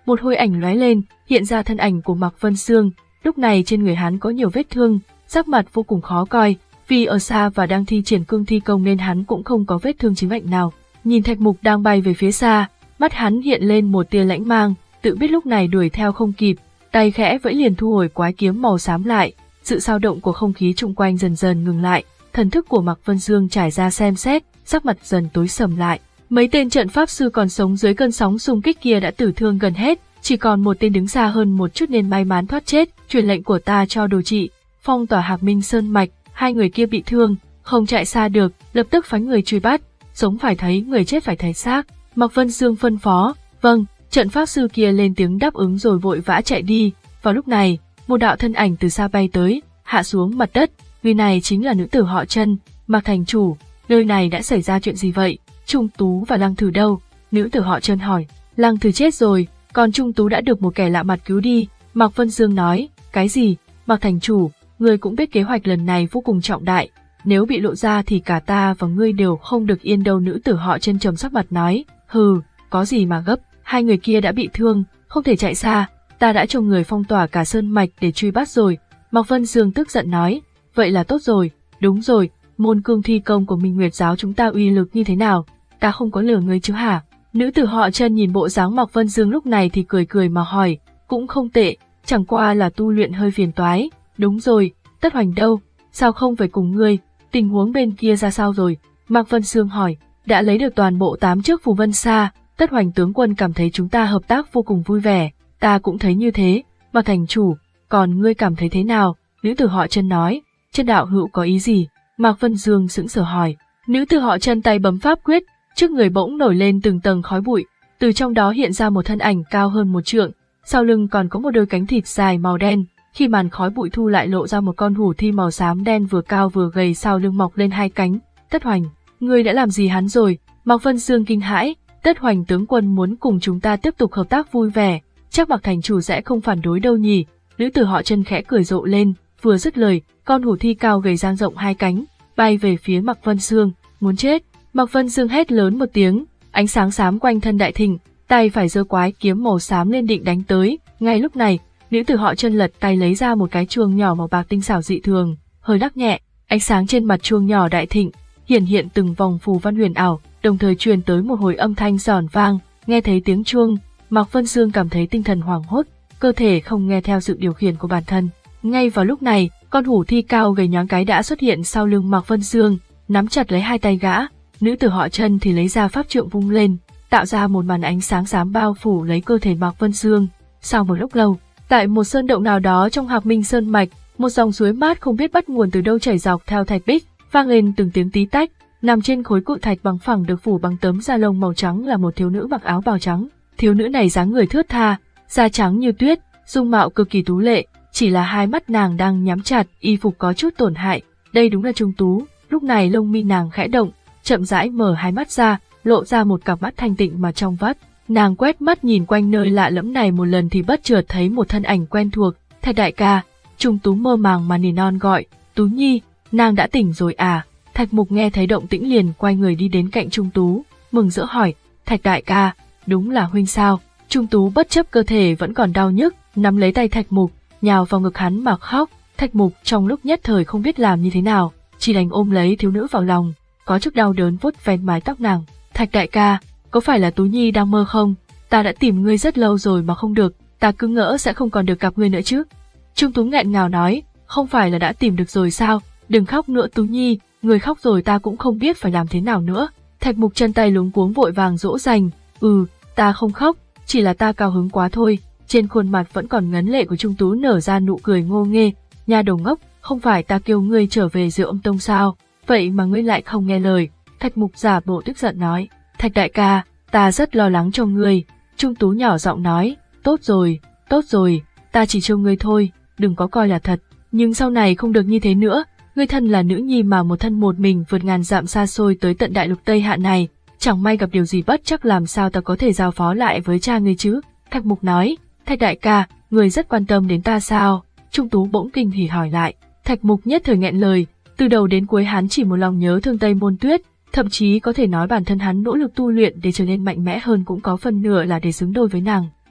một hồi ảnh lóe lên, hiện ra thân ảnh của Mạc Vân Sương. Lúc này trên người hắn có nhiều vết thương, sắc mặt vô cùng khó coi, vì ở xa và đang thi triển cương thi công nên hắn cũng không có vết thương chí mệnh nào. Nhìn Thạch Mục đang bay về phía xa, mắt hắn hiện lên một tia lãnh mang, tự biết lúc này đuổi theo không kịp, tay khẽ vẫy liền thu hồi quái kiếm màu xám lại. Sự dao động của không khí xung quanh dần dần ngừng lại, thần thức của Mạc Vân Dương trải ra xem xét, sắc mặt dần tối sầm lại. Mấy tên trận pháp sư còn sống dưới cơn sóng xung kích kia đã tử thương gần hết, chỉ còn một tên đứng xa hơn một chút nên may mắn thoát chết. Truyền lệnh của ta cho đồ trị, phong tỏa Hạc Minh Sơn mạch, hai người kia bị thương, không chạy xa được, lập tức phái người truy bắt, sống phải thấy người chết phải thấy xác. Mạc Vân Dương phân phó, vâng. Trận pháp sư kia lên tiếng đáp ứng rồi vội vã chạy đi. Vào lúc này, một đạo thân ảnh từ xa bay tới, hạ xuống mặt đất. Người này chính là nữ tử họ Trân. Mạc thành chủ, nơi này đã xảy ra chuyện gì vậy? Trung Tú và Lăng Thử đâu? Nữ tử họ Trân hỏi. Lăng Thử chết rồi, còn Trung Tú đã được một kẻ lạ mặt cứu đi. Mạc Vân Dương nói. Cái gì? Mạc thành chủ, ngươi cũng biết kế hoạch lần này vô cùng trọng đại. Nếu bị lộ ra thì cả ta và ngươi đều không được yên đâu. Nữ tử họ Trân trầm sắc mặt nói. Hừ, có gì mà gấp? Hai người kia đã bị thương, không thể chạy xa, ta đã cho người phong tỏa cả sơn mạch để truy bắt rồi. Mạc Vân Dương tức giận nói, vậy là tốt rồi, đúng rồi, môn cương thi công của Minh Nguyệt giáo chúng ta uy lực như thế nào, ta không có lừa ngươi chứ hả? Nữ tử họ Trân nhìn bộ dáng Mạc Vân Dương lúc này thì cười cười mà hỏi, cũng không tệ, chẳng qua là tu luyện hơi phiền toái. Đúng rồi, Tất Hoành đâu, sao không về cùng ngươi, tình huống bên kia ra sao rồi? Mạc Vân Dương hỏi, đã lấy được toàn bộ tám chiếc phù vân sa. Tất Hoành tướng quân cảm thấy chúng ta hợp tác vô cùng vui vẻ, ta cũng thấy như thế. Mạc thành chủ, còn ngươi cảm thấy thế nào? Nữ tử họ Trân nói. Trân đạo hữu có ý gì? Mạc Vân Dương sững sờ hỏi. Nữ tử họ Trân tay bấm pháp quyết, trước người bỗng nổi lên từng tầng khói bụi, từ trong đó hiện ra một thân ảnh cao hơn một trượng, sau lưng còn có một đôi cánh thịt dài màu đen. Khi màn khói bụi thu lại lộ ra một con hổ thi màu xám đen vừa cao vừa gầy, sau lưng mọc lên hai cánh. Tất Hoành, ngươi đã làm gì hắn rồi? Mạc Vân Dương kinh hãi. Tất Hoành tướng quân muốn cùng chúng ta tiếp tục hợp tác vui vẻ, chắc Mạc thành chủ sẽ không phản đối đâu nhỉ? Nữ tử họ Trân khẽ cười rộ lên, vừa dứt lời, con hổ thi cao gầy dang rộng hai cánh, bay về phía Mạc Vân Dương, muốn chết. Mạc Vân Dương hét lớn một tiếng, ánh sáng xám quanh thân đại thịnh, tay phải giơ quái kiếm màu xám lên định đánh tới. Ngay lúc này, nữ tử họ Trân lật tay lấy ra một cái chuông nhỏ màu bạc tinh xảo dị thường, hơi lắc nhẹ, ánh sáng trên mặt chuông nhỏ đại thịnh hiện hiện từng vòng phù văn huyền ảo, đồng thời truyền tới một hồi âm thanh giòn vang. Nghe thấy tiếng chuông, Mạc Vân Dương cảm thấy tinh thần hoảng hốt, cơ thể không nghe theo sự điều khiển của bản thân. Ngay vào lúc này, con hổ thi cao gầy nhoáng cái đã xuất hiện sau lưng Mạc Vân Dương, nắm chặt lấy hai tay gã. Nữ tử họ Trân thì lấy ra pháp trượng vung lên, tạo ra một màn ánh sáng xám bao phủ lấy cơ thể Mạc Vân Dương. Sau một lúc lâu, tại một sơn động nào đó trong Hạc Minh Sơn mạch, một dòng suối mát không biết bắt nguồn từ đâu chảy dọc theo thạch bích, vang lên từng tiếng tí tách. Nằm trên khối cự thạch bằng phẳng được phủ bằng tấm da lông màu trắng là một thiếu nữ mặc áo bào trắng. Thiếu nữ này dáng người thướt tha, da trắng như tuyết, dung mạo cực kỳ tú lệ, chỉ là hai mắt nàng đang nhắm chặt, y phục có chút tổn hại. Đây đúng là Trung Tú. Lúc này lông mi nàng khẽ động, chậm rãi mở hai mắt ra, lộ ra một cặp mắt thanh tịnh mà trong vắt. Nàng quét mắt nhìn quanh nơi lạ lẫm này một lần thì bất chợt thấy một thân ảnh quen thuộc. Thạch đại ca. Trung Tú mơ màng mà nỉ non gọi, Tú Nhi, nàng đã tỉnh rồi à? Thạch Mục nghe thấy động tĩnh liền quay người đi đến cạnh Trung Tú, mừng rỡ hỏi, Thạch đại ca, đúng là huynh sao? Trung Tú bất chấp cơ thể vẫn còn đau nhức, nắm lấy tay Thạch Mục, nhào vào ngực hắn mà khóc. Thạch Mục trong lúc nhất thời không biết làm như thế nào, chỉ đành ôm lấy thiếu nữ vào lòng, có chút đau đớn vuốt ven mái tóc nàng. Thạch đại ca, có phải là Tú Nhi đang mơ không? Ta đã tìm ngươi rất lâu rồi mà không được, ta cứ ngỡ sẽ không còn được gặp ngươi nữa chứ. Trung Tú nghẹn ngào nói, không phải là đã tìm được rồi sao? Đừng khóc nữa Tú Nhi, người khóc rồi ta cũng không biết phải làm thế nào nữa. Thạch Mục chân tay luống cuống vội vàng dỗ dành, ừ, ta không khóc, chỉ là ta cao hứng quá thôi. Trên khuôn mặt vẫn còn ngấn lệ của Trung Tú nở ra nụ cười ngô nghê, nha đầu ngốc, không phải ta kêu ngươi trở về Diệu Âm Tông sao, vậy mà ngươi lại không nghe lời. Thạch Mục giả bộ tức giận nói, Thạch đại ca, ta rất lo lắng cho ngươi. Trung Tú nhỏ giọng nói, tốt rồi, tốt rồi, ta chỉ trêu ngươi thôi, đừng có coi là thật, nhưng sau này không được như thế nữa. Ngươi thân là nữ nhi mà một thân một mình vượt ngàn dặm xa xôi tới tận đại lục Tây Hạ này, chẳng may gặp điều gì bất chắc làm sao ta có thể giao phó lại với cha ngươi chứ? Thạch Mục nói, Thạch đại ca, ngươi rất quan tâm đến ta sao? Trung Tú bỗng kinh hỉ hỏi lại. Thạch Mục nhất thời nghẹn lời, từ đầu đến cuối hắn chỉ một lòng nhớ thương Tây Môn Tuyết, thậm chí có thể nói bản thân hắn nỗ lực tu luyện để trở nên mạnh mẽ hơn cũng có phần nửa là để xứng đôi với nàng.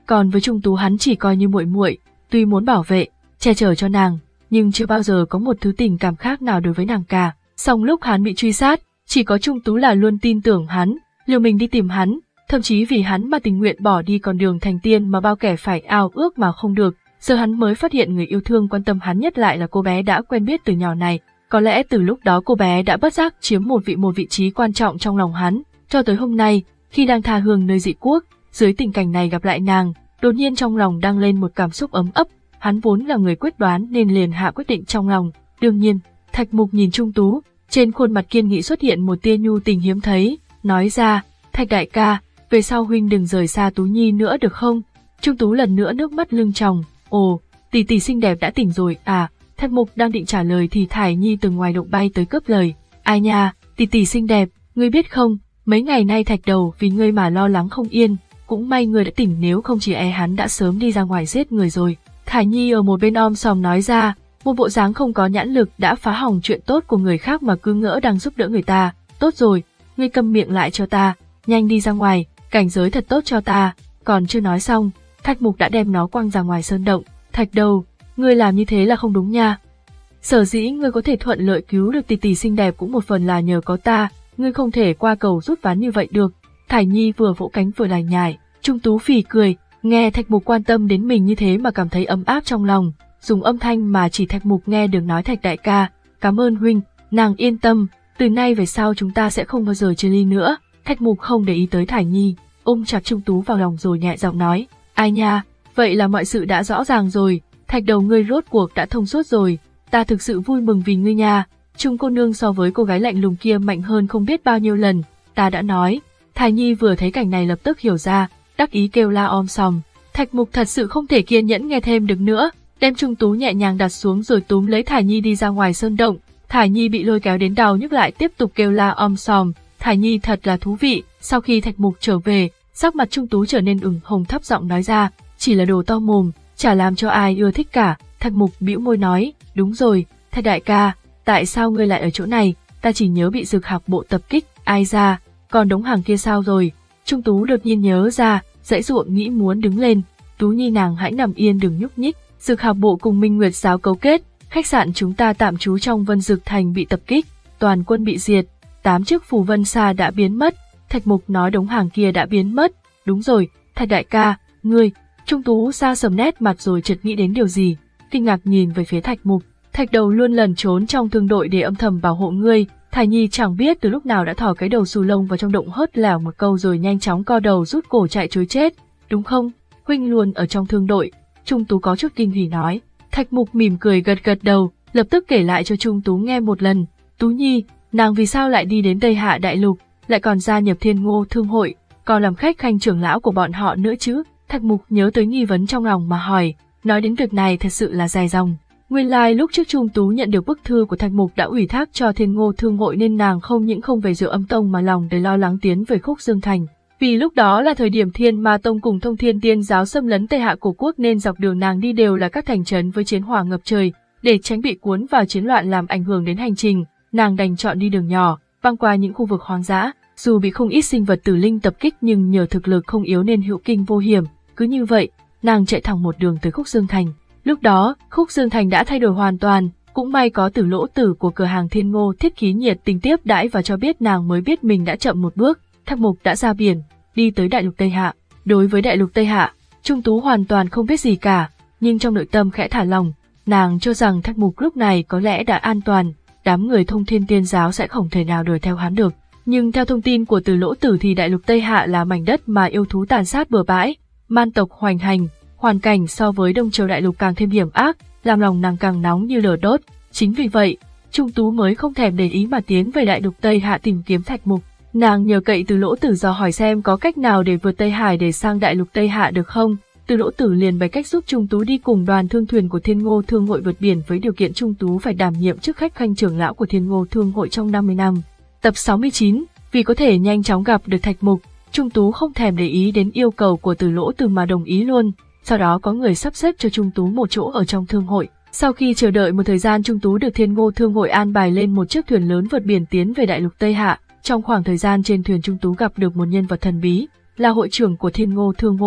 Còn với Trung Tú hắn chỉ coi như muội muội, tuy muốn bảo vệ, che chở cho nàng, nhưng chưa bao giờ có một thứ tình cảm khác nào đối với nàng cả. Song lúc hắn bị truy sát, chỉ có Trung Tú là luôn tin tưởng hắn, liều mình đi tìm hắn, thậm chí vì hắn mà tình nguyện bỏ đi con đường thành tiên mà bao kẻ phải ao ước mà không được. Giờ hắn mới phát hiện người yêu thương quan tâm hắn nhất lại là cô bé đã quen biết từ nhỏ này. Có lẽ từ lúc đó cô bé đã bất giác chiếm một vị một vị trí quan trọng trong lòng hắn, cho tới hôm nay, khi đang tha hương nơi dị quốc, dưới tình cảnh này gặp lại nàng, đột nhiên trong lòng dâng lên một cảm xúc ấm ấp. Hắn vốn là người quyết đoán nên liền hạ quyết định trong lòng. Đương nhiên, Thạch Mục nhìn Trung Tú, trên khuôn mặt kiên nghị xuất hiện một tia nhu tình hiếm thấy, nói ra, Thạch đại ca, về sau huynh đừng rời xa Tú Nhi nữa được không? Trung Tú lần nữa nước mắt lưng tròng, ồ, tỷ tỷ xinh đẹp đã tỉnh rồi à? Thạch Mục đang định trả lời thì Thải Nhi từ ngoài động bay tới cướp lời, ai nha, tỷ tỷ xinh đẹp, ngươi biết không, mấy ngày nay Thạch đầu vì ngươi mà lo lắng không yên, cũng may ngươi đã tỉnh, nếu không chỉ e hắn đã sớm đi ra ngoài giết người rồi. Thải Nhi ở một bên om sòm nói ra, một bộ dáng không có nhãn lực đã phá hỏng chuyện tốt của người khác mà cứ ngỡ đang giúp đỡ người ta. Tốt rồi, ngươi câm miệng lại cho ta, nhanh đi ra ngoài, cảnh giới thật tốt cho ta. Còn chưa nói xong, Thạch Mục đã đem nó quăng ra ngoài sơn động. Thạch đầu, ngươi làm như thế là không đúng nha. Sở dĩ ngươi có thể thuận lợi cứu được tỷ tỷ xinh đẹp cũng một phần là nhờ có ta, ngươi không thể qua cầu rút ván như vậy được. Thải Nhi vừa vỗ cánh vừa lải nhải. Trung Tú phì cười, nghe Thạch Mục quan tâm đến mình như thế mà cảm thấy ấm áp trong lòng, dùng âm thanh mà chỉ Thạch Mục nghe được nói, Thạch đại ca, cảm ơn huynh, nàng yên tâm, từ nay về sau chúng ta sẽ không bao giờ chia ly nữa. Thạch Mục không để ý tới Thải Nhi, ôm chặt Trung Tú vào lòng rồi nhẹ giọng nói, ai nha, vậy là mọi sự đã rõ ràng rồi, Thạch đầu ngươi rốt cuộc đã thông suốt rồi, ta thực sự vui mừng vì ngươi nha. Trung cô nương so với cô gái lạnh lùng kia mạnh hơn không biết bao nhiêu lần, ta đã nói. Thải Nhi vừa thấy cảnh này lập tức hiểu ra, đắc ý kêu la om sòm. Thạch Mục thật sự không thể kiên nhẫn nghe thêm được nữa, đem Trung Tú nhẹ nhàng đặt xuống rồi túm lấy Thải Nhi đi ra ngoài sơn động. Thải Nhi bị lôi kéo đến đau nhức lại tiếp tục kêu la om sòm. Thải Nhi thật là thú vị. Sau khi Thạch Mục trở về, sắc mặt Trung Tú trở nên ửng hồng, thấp giọng nói ra, chỉ là đồ to mồm, chả làm cho ai ưa thích cả. Thạch Mục bĩu môi nói, đúng rồi, Thạch đại ca, tại sao ngươi lại ở chỗ này? Ta chỉ nhớ bị Dược Hạc bộ tập kích, ai ra, còn đống hàng kia sao rồi? Trung Tú đột nhiên nhớ ra, dãy ruộng nghĩ muốn đứng lên. Tú Nhi nàng hãy nằm yên đừng nhúc nhích. Dược Hạc bộ cùng Minh Nguyệt giáo cấu kết, khách sạn chúng ta tạm trú trong Vân Dược Thành bị tập kích, toàn quân bị diệt, tám chiếc phù vân xa đã biến mất. Thạch Mục nói đống hàng kia đã biến mất. Đúng rồi, Thạch đại ca, ngươi. Trung Tú xa sầm nét mặt rồi chợt nghĩ đến điều gì, kinh ngạc nhìn về phía Thạch Mục. Thạch đầu luôn lẩn trốn trong thương đội để âm thầm bảo hộ ngươi. Thải Nhi chẳng biết từ lúc nào đã thò cái đầu xù lông vào trong động hớt lẻo một câu rồi nhanh chóng co đầu rút cổ chạy trối chết, đúng không? Huynh luôn ở trong thương đội. Trung Tú có chút kinh hỉ nói. Thạch Mục mỉm cười gật gật đầu, lập tức kể lại cho Trung Tú nghe một lần. Tú Nhi, nàng vì sao lại đi đến Tây Hạ Đại Lục, lại còn gia nhập Thiên Ngô Thương hội, còn làm khách khanh trưởng lão của bọn họ nữa chứ? Thạch Mục nhớ tới nghi vấn trong lòng mà hỏi. Nói đến việc này thật sự là dài dòng. Nguyên lai like, lúc trước Trung Tú nhận được bức thư của Thạch Mục đã ủy thác cho Thiên Ngô Thương hội nên nàng không những không về Diệu Âm Tông mà lòng đầy lo lắng tiến về Khúc Dương Thành. Vì lúc đó là thời điểm Thiên Ma Tông cùng Thông Thiên Tiên giáo xâm lấn Tây Hạ cổ quốc nên dọc đường nàng đi đều là các thành trấn với chiến hỏa ngập trời. Để tránh bị cuốn vào chiến loạn làm ảnh hưởng đến hành trình, nàng đành chọn đi đường nhỏ, băng qua những khu vực hoang dã. Dù bị không ít sinh vật tử linh tập kích nhưng nhờ thực lực không yếu nên hữu kinh vô hiểm. Cứ như vậy, nàng chạy thẳng một đường tới Khúc Dương Thành. Lúc đó, Khúc Dương Thành đã thay đổi hoàn toàn, cũng may có Tử Lỗ Tử của cửa hàng Thiên Ngô Thiết Khí nhiệt tình tiếp đãi và cho biết nàng mới biết mình đã chậm một bước. Thạch Mục đã ra biển, đi tới Đại Lục Tây Hạ. Đối với Đại Lục Tây Hạ, Trung Tú hoàn toàn không biết gì cả, nhưng trong nội tâm khẽ thả lòng, nàng cho rằng Thạch Mục lúc này có lẽ đã an toàn, đám người Thông Thiên Tiên giáo sẽ không thể nào đuổi theo hắn được. Nhưng theo thông tin của Tử Lỗ Tử thì Đại Lục Tây Hạ là mảnh đất mà yêu thú tàn sát bừa bãi, man tộc hoành hành, hoàn cảnh so với Đông Châu Đại Lục càng thêm hiểm ác, làm lòng nàng càng nóng như lửa đốt. Chính vì vậy, Trung Tú mới không thèm để ý mà tiến về Đại Lục Tây Hạ tìm kiếm Thạch Mục. Nàng nhờ cậy Từ Lỗ Tử dò hỏi xem có cách nào để vượt Tây Hải để sang Đại Lục Tây Hạ được không. Từ Lỗ Tử liền bày cách giúp Trung Tú đi cùng đoàn thương thuyền của Thiên Ngô Thương hội vượt biển với điều kiện Trung Tú phải đảm nhiệm chức khách khanh trưởng lão của Thiên Ngô Thương hội trong năm mươi năm. Tập sáu mươi chín, vì có thể nhanh chóng gặp được Thạch Mục, Trung Tú không thèm để ý đến yêu cầu của Từ Lỗ Tử mà đồng ý luôn. Sau đó có người sắp xếp cho Trung Tú một chỗ ở trong thương hội. Sau khi chờ đợi một thời gian, Trung Tú được Thiên Ngô Thương hội an bài lên một chiếc thuyền lớn vượt biển tiến về Đại Lục Tây Hạ. Trong khoảng thời gian trên thuyền, Trung Tú gặp được một nhân vật thần bí, là hội trưởng của Thiên Ngô Thương hội.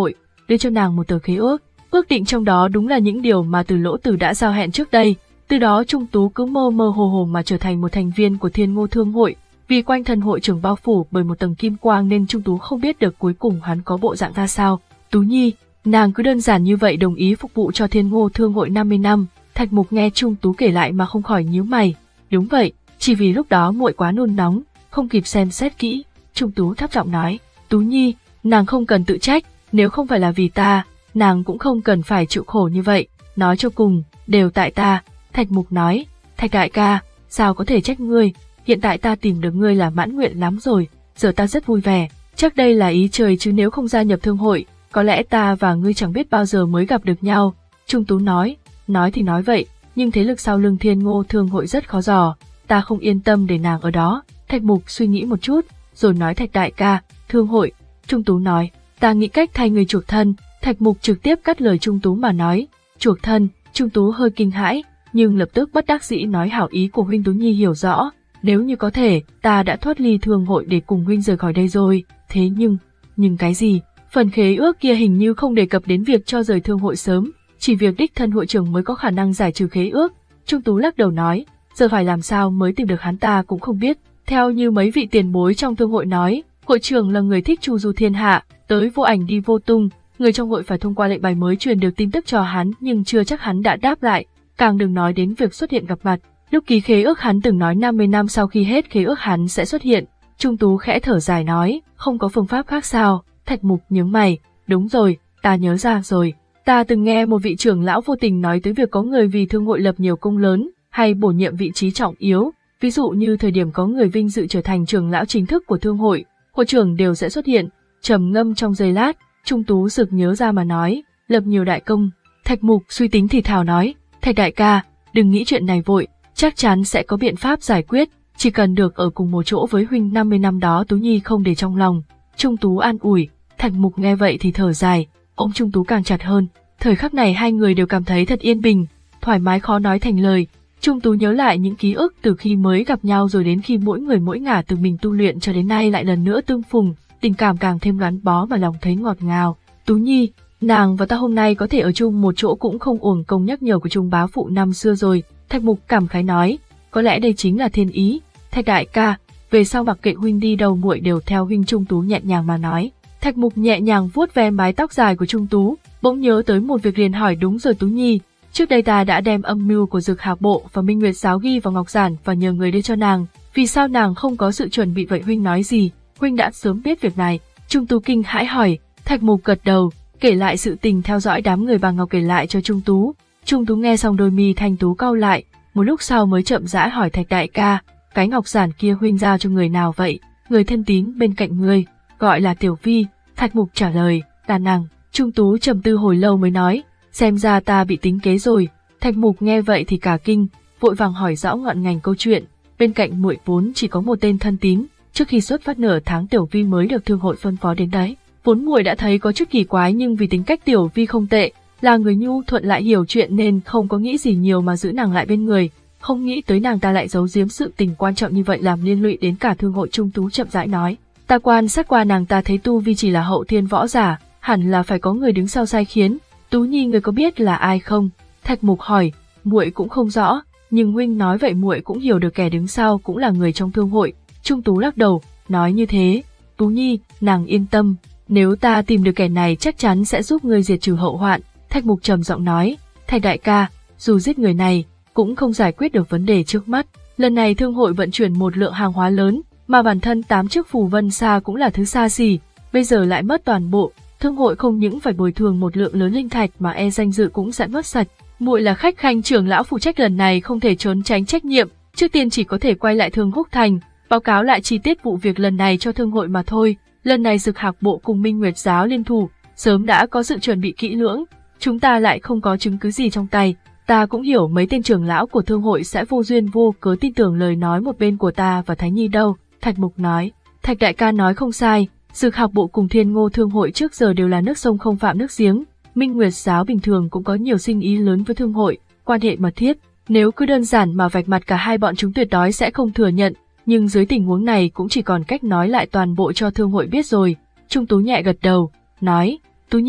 đưa cho nàng một tờ khế ước. Ước định trong đó đúng là những điều mà Từ Lỗ Tử đã giao hẹn trước đây. Từ đó Trung Tú cứ mơ mơ hồ hồ mà trở thành một thành viên của Thiên Ngô Thương hội. Vì quanh thân hội trưởng bao phủ bởi một tầng kim quang nên Trung Tú không biết được cuối cùng hắn có bộ dạng ra sao. Tú Nhi, nàng cứ đơn giản như vậy đồng ý phục vụ cho Thiên Ngô Thương hội năm mươi năm. Thạch Mục nghe Trung Tú kể lại mà không khỏi nhíu mày. Đúng vậy, chỉ vì lúc đó muội quá nôn nóng, không kịp xem xét kỹ. Trung Tú thấp giọng nói, Tú Nhi, nàng không cần tự trách, nếu không phải là vì ta, nàng cũng không cần phải chịu khổ như vậy. Nói cho cùng, đều tại ta. Thạch Mục nói, Thạch đại ca, sao có thể trách ngươi, hiện tại ta tìm được ngươi là mãn nguyện lắm rồi, giờ ta rất vui vẻ, chắc đây là ý trời chứ nếu không gia nhập thương hội, có lẽ ta và ngươi chẳng biết bao giờ mới gặp được nhau. Trung Tú nói, nói thì nói vậy, nhưng thế lực sau lưng Thiên Ngô Thương hội rất khó dò, ta không yên tâm để nàng ở đó. Thạch Mục suy nghĩ một chút, rồi nói Thạch đại ca, thương hội. Trung Tú nói, ta nghĩ cách thay người chuộc thân. Thạch Mục trực tiếp cắt lời Trung Tú mà nói, chuộc thân. Trung Tú hơi kinh hãi, nhưng lập tức bất đắc dĩ nói hảo ý của huynh Tú Nhi hiểu rõ, nếu như có thể, ta đã thoát ly thương hội để cùng huynh rời khỏi đây rồi, thế nhưng, nhưng cái gì? Phần khế ước kia hình như không đề cập đến việc cho rời thương hội sớm, chỉ việc đích thân hội trưởng mới có khả năng giải trừ khế ước. Trung Tú lắc đầu nói, giờ phải làm sao mới tìm được hắn ta cũng không biết. Theo như mấy vị tiền bối trong thương hội nói, hội trưởng là người thích chu du thiên hạ, tới vô ảnh đi vô tung, người trong hội phải thông qua lệnh bài mới truyền được tin tức cho hắn nhưng chưa chắc hắn đã đáp lại, càng đừng nói đến việc xuất hiện gặp mặt. Lúc ký khế ước hắn từng nói năm mươi năm sau khi hết khế ước hắn sẽ xuất hiện. Trung Tú khẽ thở dài nói, không có phương pháp khác sao? Thạch Mục nhướng mày, đúng rồi, ta nhớ ra rồi. Ta từng nghe một vị trưởng lão vô tình nói tới việc có người vì thương hội lập nhiều công lớn, hay bổ nhiệm vị trí trọng yếu. Ví dụ như thời điểm có người vinh dự trở thành trưởng lão chính thức của thương hội, hội trưởng đều sẽ xuất hiện. Trầm ngâm trong giây lát, Trung Tú sực nhớ ra mà nói, lập nhiều đại công. Thạch Mục suy tính thì thào nói, Thạch đại ca, đừng nghĩ chuyện này vội, chắc chắn sẽ có biện pháp giải quyết, chỉ cần được ở cùng một chỗ với huynh năm mươi năm đó Tú Nhi không để trong lòng. Trung Tú an ủi. Thạch Mục nghe vậy thì thở dài, ôm Trung Tú càng chặt hơn. Thời khắc này hai người đều cảm thấy thật yên bình, thoải mái khó nói thành lời. Trung Tú nhớ lại những ký ức từ khi mới gặp nhau rồi đến khi mỗi người mỗi ngả từ mình tu luyện cho đến nay lại lần nữa tương phùng, tình cảm càng thêm gắn bó mà lòng thấy ngọt ngào. Tú Nhi, nàng và ta hôm nay có thể ở chung một chỗ cũng không uổng công nhắc nhở của Trung bá phụ năm xưa rồi. Thạch Mục cảm khái nói, có lẽ đây chính là thiên ý. Thạch đại ca, về sau mặc kệ huynh đi đâu muội đều theo huynh. Trung Tú nhẹ nhàng mà nói. Thạch Mục nhẹ nhàng vuốt ve mái tóc dài của Trung Tú, bỗng nhớ tới một việc liền hỏi, đúng rồi Tú Nhi, trước đây ta đã đem âm mưu của Dực Hạc Bộ và Minh Nguyệt Giáo ghi vào ngọc giản và nhờ người đưa cho nàng, vì sao nàng không có sự chuẩn bị vậy? Huynh nói gì? Huynh đã sớm biết việc này. Trung Tú kinh hãi hỏi. Thạch Mục gật đầu, kể lại sự tình theo dõi đám người bà Ngọc kể lại cho Trung Tú. Trung Tú nghe xong đôi mi thanh tú cau lại, một lúc sau mới chậm rãi hỏi Thạch đại ca, cái ngọc giản kia huynh giao cho người nào vậy? Người thân tín bên cạnh ngươi, gọi là Tiểu Vi. Thạch Mục trả lời, là nàng. Trung Tú trầm tư hồi lâu mới nói, xem ra ta bị tính kế rồi. Thạch Mục nghe vậy thì cả kinh, vội vàng hỏi rõ ngọn ngành câu chuyện. Bên cạnh muội vốn chỉ có một tên thân tín, trước khi xuất phát nửa tháng Tiểu Vi mới được thương hội phân phó đến đấy. Vốn muội đã thấy có chút kỳ quái nhưng vì tính cách Tiểu Vi không tệ, là người nhu thuận lại hiểu chuyện nên không có nghĩ gì nhiều mà giữ nàng lại bên người. Không nghĩ tới nàng ta lại giấu giếm sự tình quan trọng như vậy làm liên lụy đến cả thương hội. Trung Tú chậm rãi nói, ta quan sát qua nàng ta thấy tu vi chỉ là hậu thiên võ giả, hẳn là phải có người đứng sau sai khiến. Tú Nhi người có biết là ai không? Thạch Mục hỏi. Muội cũng không rõ, nhưng huynh nói vậy muội cũng hiểu được kẻ đứng sau cũng là người trong thương hội. Trung Tú lắc đầu, nói như thế. Tú Nhi, nàng yên tâm, nếu ta tìm được kẻ này chắc chắn sẽ giúp ngươi diệt trừ hậu hoạn. Thạch Mục trầm giọng nói, Thạch đại ca, dù giết người này cũng không giải quyết được vấn đề trước mắt. Lần này thương hội vận chuyển một lượng hàng hóa lớn, mà bản thân tám chiếc phù vân xa cũng là thứ xa xỉ, bây giờ lại mất toàn bộ. Thương hội không những phải bồi thường một lượng lớn linh thạch mà e danh dự cũng sẽ mất sạch. Muội là khách khanh trưởng lão phụ trách lần này không thể trốn tránh trách nhiệm, trước tiên chỉ có thể quay lại Thương Húc Thành, báo cáo lại chi tiết vụ việc lần này cho thương hội mà thôi. Lần này Dực Hạc Bộ cùng Minh Nguyệt Giáo liên thủ, sớm đã có sự chuẩn bị kỹ lưỡng, chúng ta lại không có chứng cứ gì trong tay. Ta cũng hiểu mấy tên trưởng lão của thương hội sẽ vô duyên vô cớ tin tưởng lời nói một bên của ta và Thái Nhi đâu. Thạch Mục nói, Thạch đại ca nói không sai, Dực Hạc Bộ cùng Thiên Ngô Thương hội trước giờ đều là nước sông không phạm nước giếng. Minh Nguyệt Giáo bình thường cũng có nhiều sinh ý lớn với thương hội, quan hệ mật thiết. Nếu cứ đơn giản mà vạch mặt cả hai bọn chúng tuyệt đối sẽ không thừa nhận, nhưng dưới tình huống này cũng chỉ còn cách nói lại toàn bộ cho thương hội biết rồi. Trung Tú nhẹ gật đầu, nói, Tú Nhi,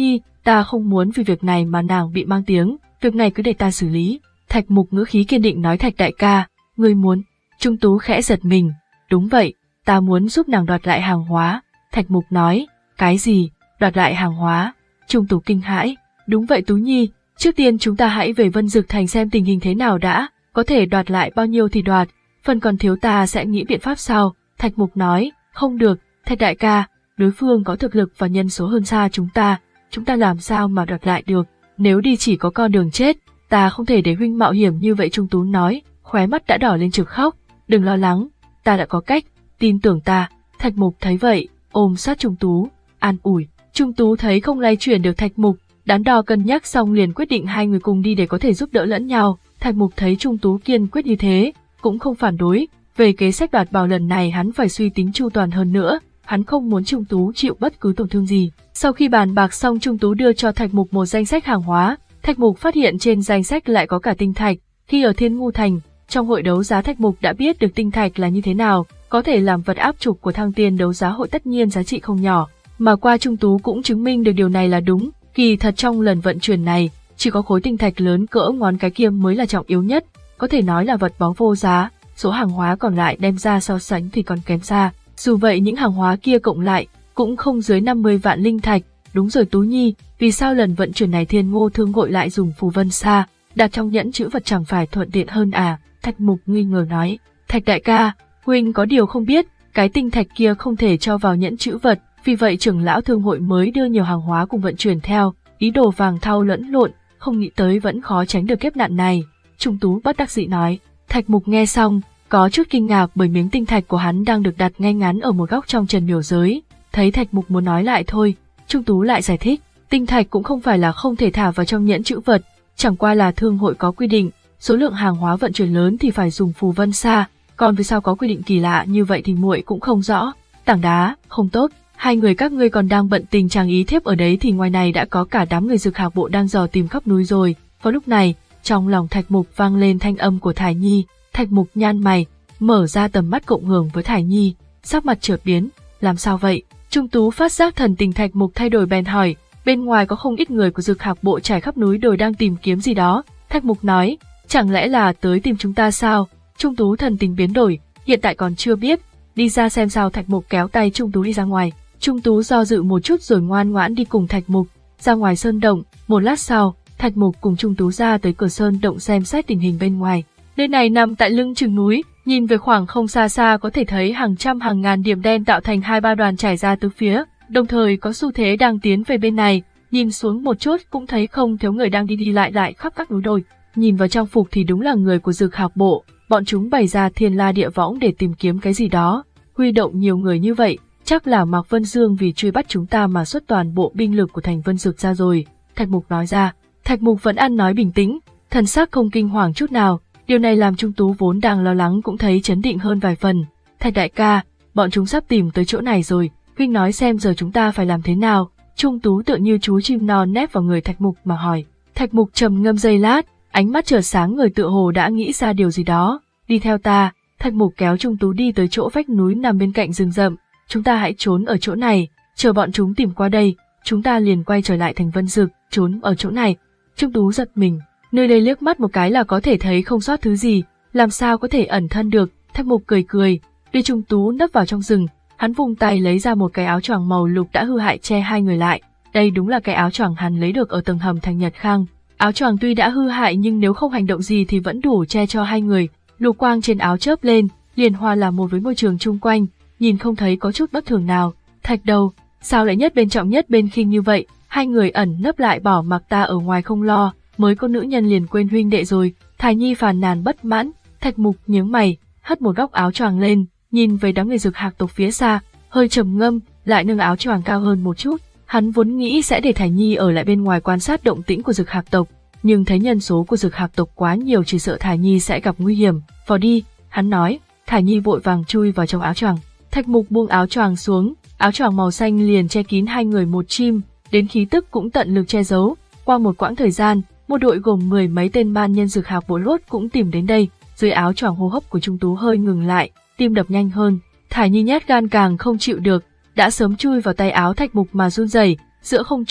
ta không muốn vì việc này mà nàng bị mang tiếng, việc này cứ để ta xử lý. Thạch Mục ngữ khí kiên định nói. Thạch đại ca, ngươi muốn? Trung Tú khẽ giật mình. Đúng vậy, ta muốn giúp nàng đoạt lại hàng hóa. Thạch Mục nói. Cái gì? Đoạt lại hàng hóa? Trung Tú kinh hãi. Đúng vậy Tú Nhi, trước tiên chúng ta hãy về Vân Dực Thành xem tình hình thế nào đã, có thể đoạt lại bao nhiêu thì đoạt, phần còn thiếu ta sẽ nghĩ biện pháp sau. Thạch Mục nói. Không được, Thạch đại ca, đối phương có thực lực và nhân số hơn xa chúng ta, chúng ta làm sao mà đoạt lại được, nếu đi chỉ có con đường chết, ta không thể để huynh mạo hiểm như vậy. Trung Tú nói, khóe mắt đã đỏ lên trực khóc. Đừng lo lắng, ta đã có cách, tin tưởng ta. Thạch Mục thấy vậy, ôm sát Trung Tú, an ủi. Trung Tú thấy không lay chuyển được Thạch Mục, đắn đo cân nhắc xong liền quyết định hai người cùng đi để có thể giúp đỡ lẫn nhau. Thạch Mục thấy Trung Tú kiên quyết như thế, cũng không phản đối, về kế sách đoạt bảo lần này hắn phải suy tính chu toàn hơn nữa, hắn không muốn Trung Tú chịu bất cứ tổn thương gì. Sau khi bàn bạc xong, Trung Tú đưa cho Thạch Mục một danh sách hàng hóa. Thạch Mục phát hiện trên danh sách lại có cả tinh thạch. Khi ở Thiên Ngu Thành, trong hội đấu giá, Thạch Mục đã biết được tinh thạch là như thế nào, có thể làm vật áp trục của thăng tiên đấu giá hội, tất nhiên giá trị không nhỏ. Mà qua Trung Tú cũng chứng minh được điều này là đúng. Kỳ thật trong lần vận chuyển này, chỉ có khối tinh thạch lớn cỡ ngón cái kia mới là trọng yếu nhất, có thể nói là vật báu vô giá. Số hàng hóa còn lại đem ra so sánh thì còn kém xa. Dù vậy những hàng hóa kia cộng lại cũng không dưới năm mươi vạn linh thạch. Đúng rồi Tú Nhi, vì sao lần vận chuyển này Thiên Ngô Thương hội lại dùng phù vân sa đặt trong nhẫn chữ vật, chẳng phải thuận tiện hơn à? Thạch Mục nghi ngờ nói. Thạch đại ca, huynh có điều không biết, cái tinh thạch kia không thể cho vào nhẫn chữ vật, vì vậy trưởng lão thương hội mới đưa nhiều hàng hóa cùng vận chuyển theo, ý đồ vàng thau lẫn lộn, không nghĩ tới vẫn khó tránh được kiếp nạn này. Trung Tú bất đắc dĩ nói. Thạch Mục nghe xong, có chút kinh ngạc bởi miếng tinh thạch của hắn đang được đặt ngay ngắn ở một góc trong trần miểu giới. Thấy Thạch Mục muốn nói lại thôi, Trung Tú lại giải thích, tinh thạch cũng không phải là không thể thả vào trong nhẫn chữ vật, chẳng qua là thương hội có quy định, số lượng hàng hóa vận chuyển lớn thì phải dùng phù vân sa, còn vì sao có quy định kỳ lạ như vậy thì muội cũng không rõ. Tảng đá, không tốt, hai người các ngươi còn đang bận tình chàng ý thiếp ở đấy thì ngoài này đã có cả đám người Dực Hạc bộ đang dò tìm khắp núi rồi. Vào lúc này, trong lòng Thạch Mục vang lên thanh âm của Thải Nhi. Thạch Mục nhăn mày, mở ra tầm mắt cộng hưởng với Thải Nhi, sắc mặt chợt biến. Làm sao vậy? Trung Tú phát giác thần tình Thạch Mục thay đổi bèn hỏi. Bên ngoài có không ít người của Dực Hạc bộ trải khắp núi đồi đang tìm kiếm gì đó. Thạch Mục nói, chẳng lẽ là tới tìm chúng ta sao? Trung Tú thần tình biến đổi, hiện tại còn chưa biết, đi ra xem sao. Thạch Mục kéo tay Trung Tú đi ra ngoài. Trung Tú do dự một chút rồi ngoan ngoãn đi cùng Thạch Mục ra ngoài sơn động. Một lát sau, Thạch Mục cùng Trung Tú ra tới cửa sơn động xem xét tình hình bên ngoài. Nơi này nằm tại lưng chừng núi, nhìn về khoảng không xa xa có thể thấy hàng trăm hàng ngàn điểm đen tạo thành hai ba đoàn trải ra tứ phía, đồng thời có xu thế đang tiến về bên này. Nhìn xuống một chút cũng thấy không thiếu người đang đi đi lại lại khắp các núi đồi. Nhìn vào trang phục thì đúng là người của Dực Hạc bộ, bọn chúng bày ra thiên la địa võng để tìm kiếm cái gì đó. Huy động nhiều người như vậy, chắc là Mạc Vân Dương vì truy bắt chúng ta mà xuất toàn bộ binh lực của thành Vân Dực ra rồi. Thạch Mục nói ra. Thạch Mục vẫn ăn nói bình tĩnh, thần sắc không kinh hoàng chút nào. Điều này làm Trung Tú vốn đang lo lắng cũng thấy chấn định hơn vài phần. Thạch đại ca, bọn chúng sắp tìm tới chỗ này rồi, huynh nói xem giờ chúng ta phải làm thế nào? Trung Tú tựa như chú chim non nép vào người Thạch Mục mà hỏi. Thạch Mục trầm ngâm giây lát, ánh mắt chợt sáng người tựa hồ đã nghĩ ra điều gì đó. Đi theo ta. Thạch Mục kéo Trung Tú đi tới chỗ vách núi nằm bên cạnh rừng rậm. Chúng ta hãy trốn ở chỗ này, chờ bọn chúng tìm qua đây, chúng ta liền quay trở lại thành Vân Dực, trốn ở chỗ này. Trung Tú giật mình, nơi đây liếc mắt một cái là có thể thấy không sót thứ gì, làm sao có thể ẩn thân được. Thạch Mục cười cười, đưa Trung Tú nấp vào trong rừng, hắn vung tay lấy ra một cái áo choàng màu lục đã hư hại che hai người lại. Đây đúng là cái áo choàng hắn lấy được ở tầng hầm thành Nhật Khang. Áo choàng tuy đã hư hại nhưng nếu không hành động gì thì vẫn đủ che cho hai người. Lục quang trên áo chớp lên, liền hòa làm một với môi trường chung quanh, nhìn không thấy có chút bất thường nào. Thạch đầu, sao lại nhất bên trọng nhất bên khinh như vậy? Hai người ẩn nấp lại bỏ mặc ta ở ngoài không lo, mới có nữ nhân liền quên huynh đệ rồi. Thải Nhi phàn nàn bất mãn. Thạch Mục nhướng mày, hất một góc áo choàng lên, nhìn về đám người Dực Hạc tộc phía xa, hơi trầm ngâm, lại nâng áo choàng cao hơn một chút. Hắn vốn nghĩ sẽ để Thải Nhi ở lại bên ngoài quan sát động tĩnh của Dực Hạc tộc, nhưng thấy nhân số của Dực Hạc tộc quá nhiều chỉ sợ Thải Nhi sẽ gặp nguy hiểm. Vào đi, hắn nói. Thải Nhi vội vàng chui vào trong áo choàng. Thạch Mục buông áo choàng xuống, áo choàng màu xanh liền che kín hai người một chim, đến khí tức cũng tận lực che giấu. Qua một quãng thời gian, một đội gồm mười mấy tên man nhân Dực Hạc bộ lốt cũng tìm đến đây. Dưới áo choàng hô hấp của Trung Tú hơi ngừng lại, tim đập nhanh hơn. Thải Nhi nhát gan càng không chịu được, đã sớm chui vào tay áo Thạch Mục mà run rẩy. Giữa không trung,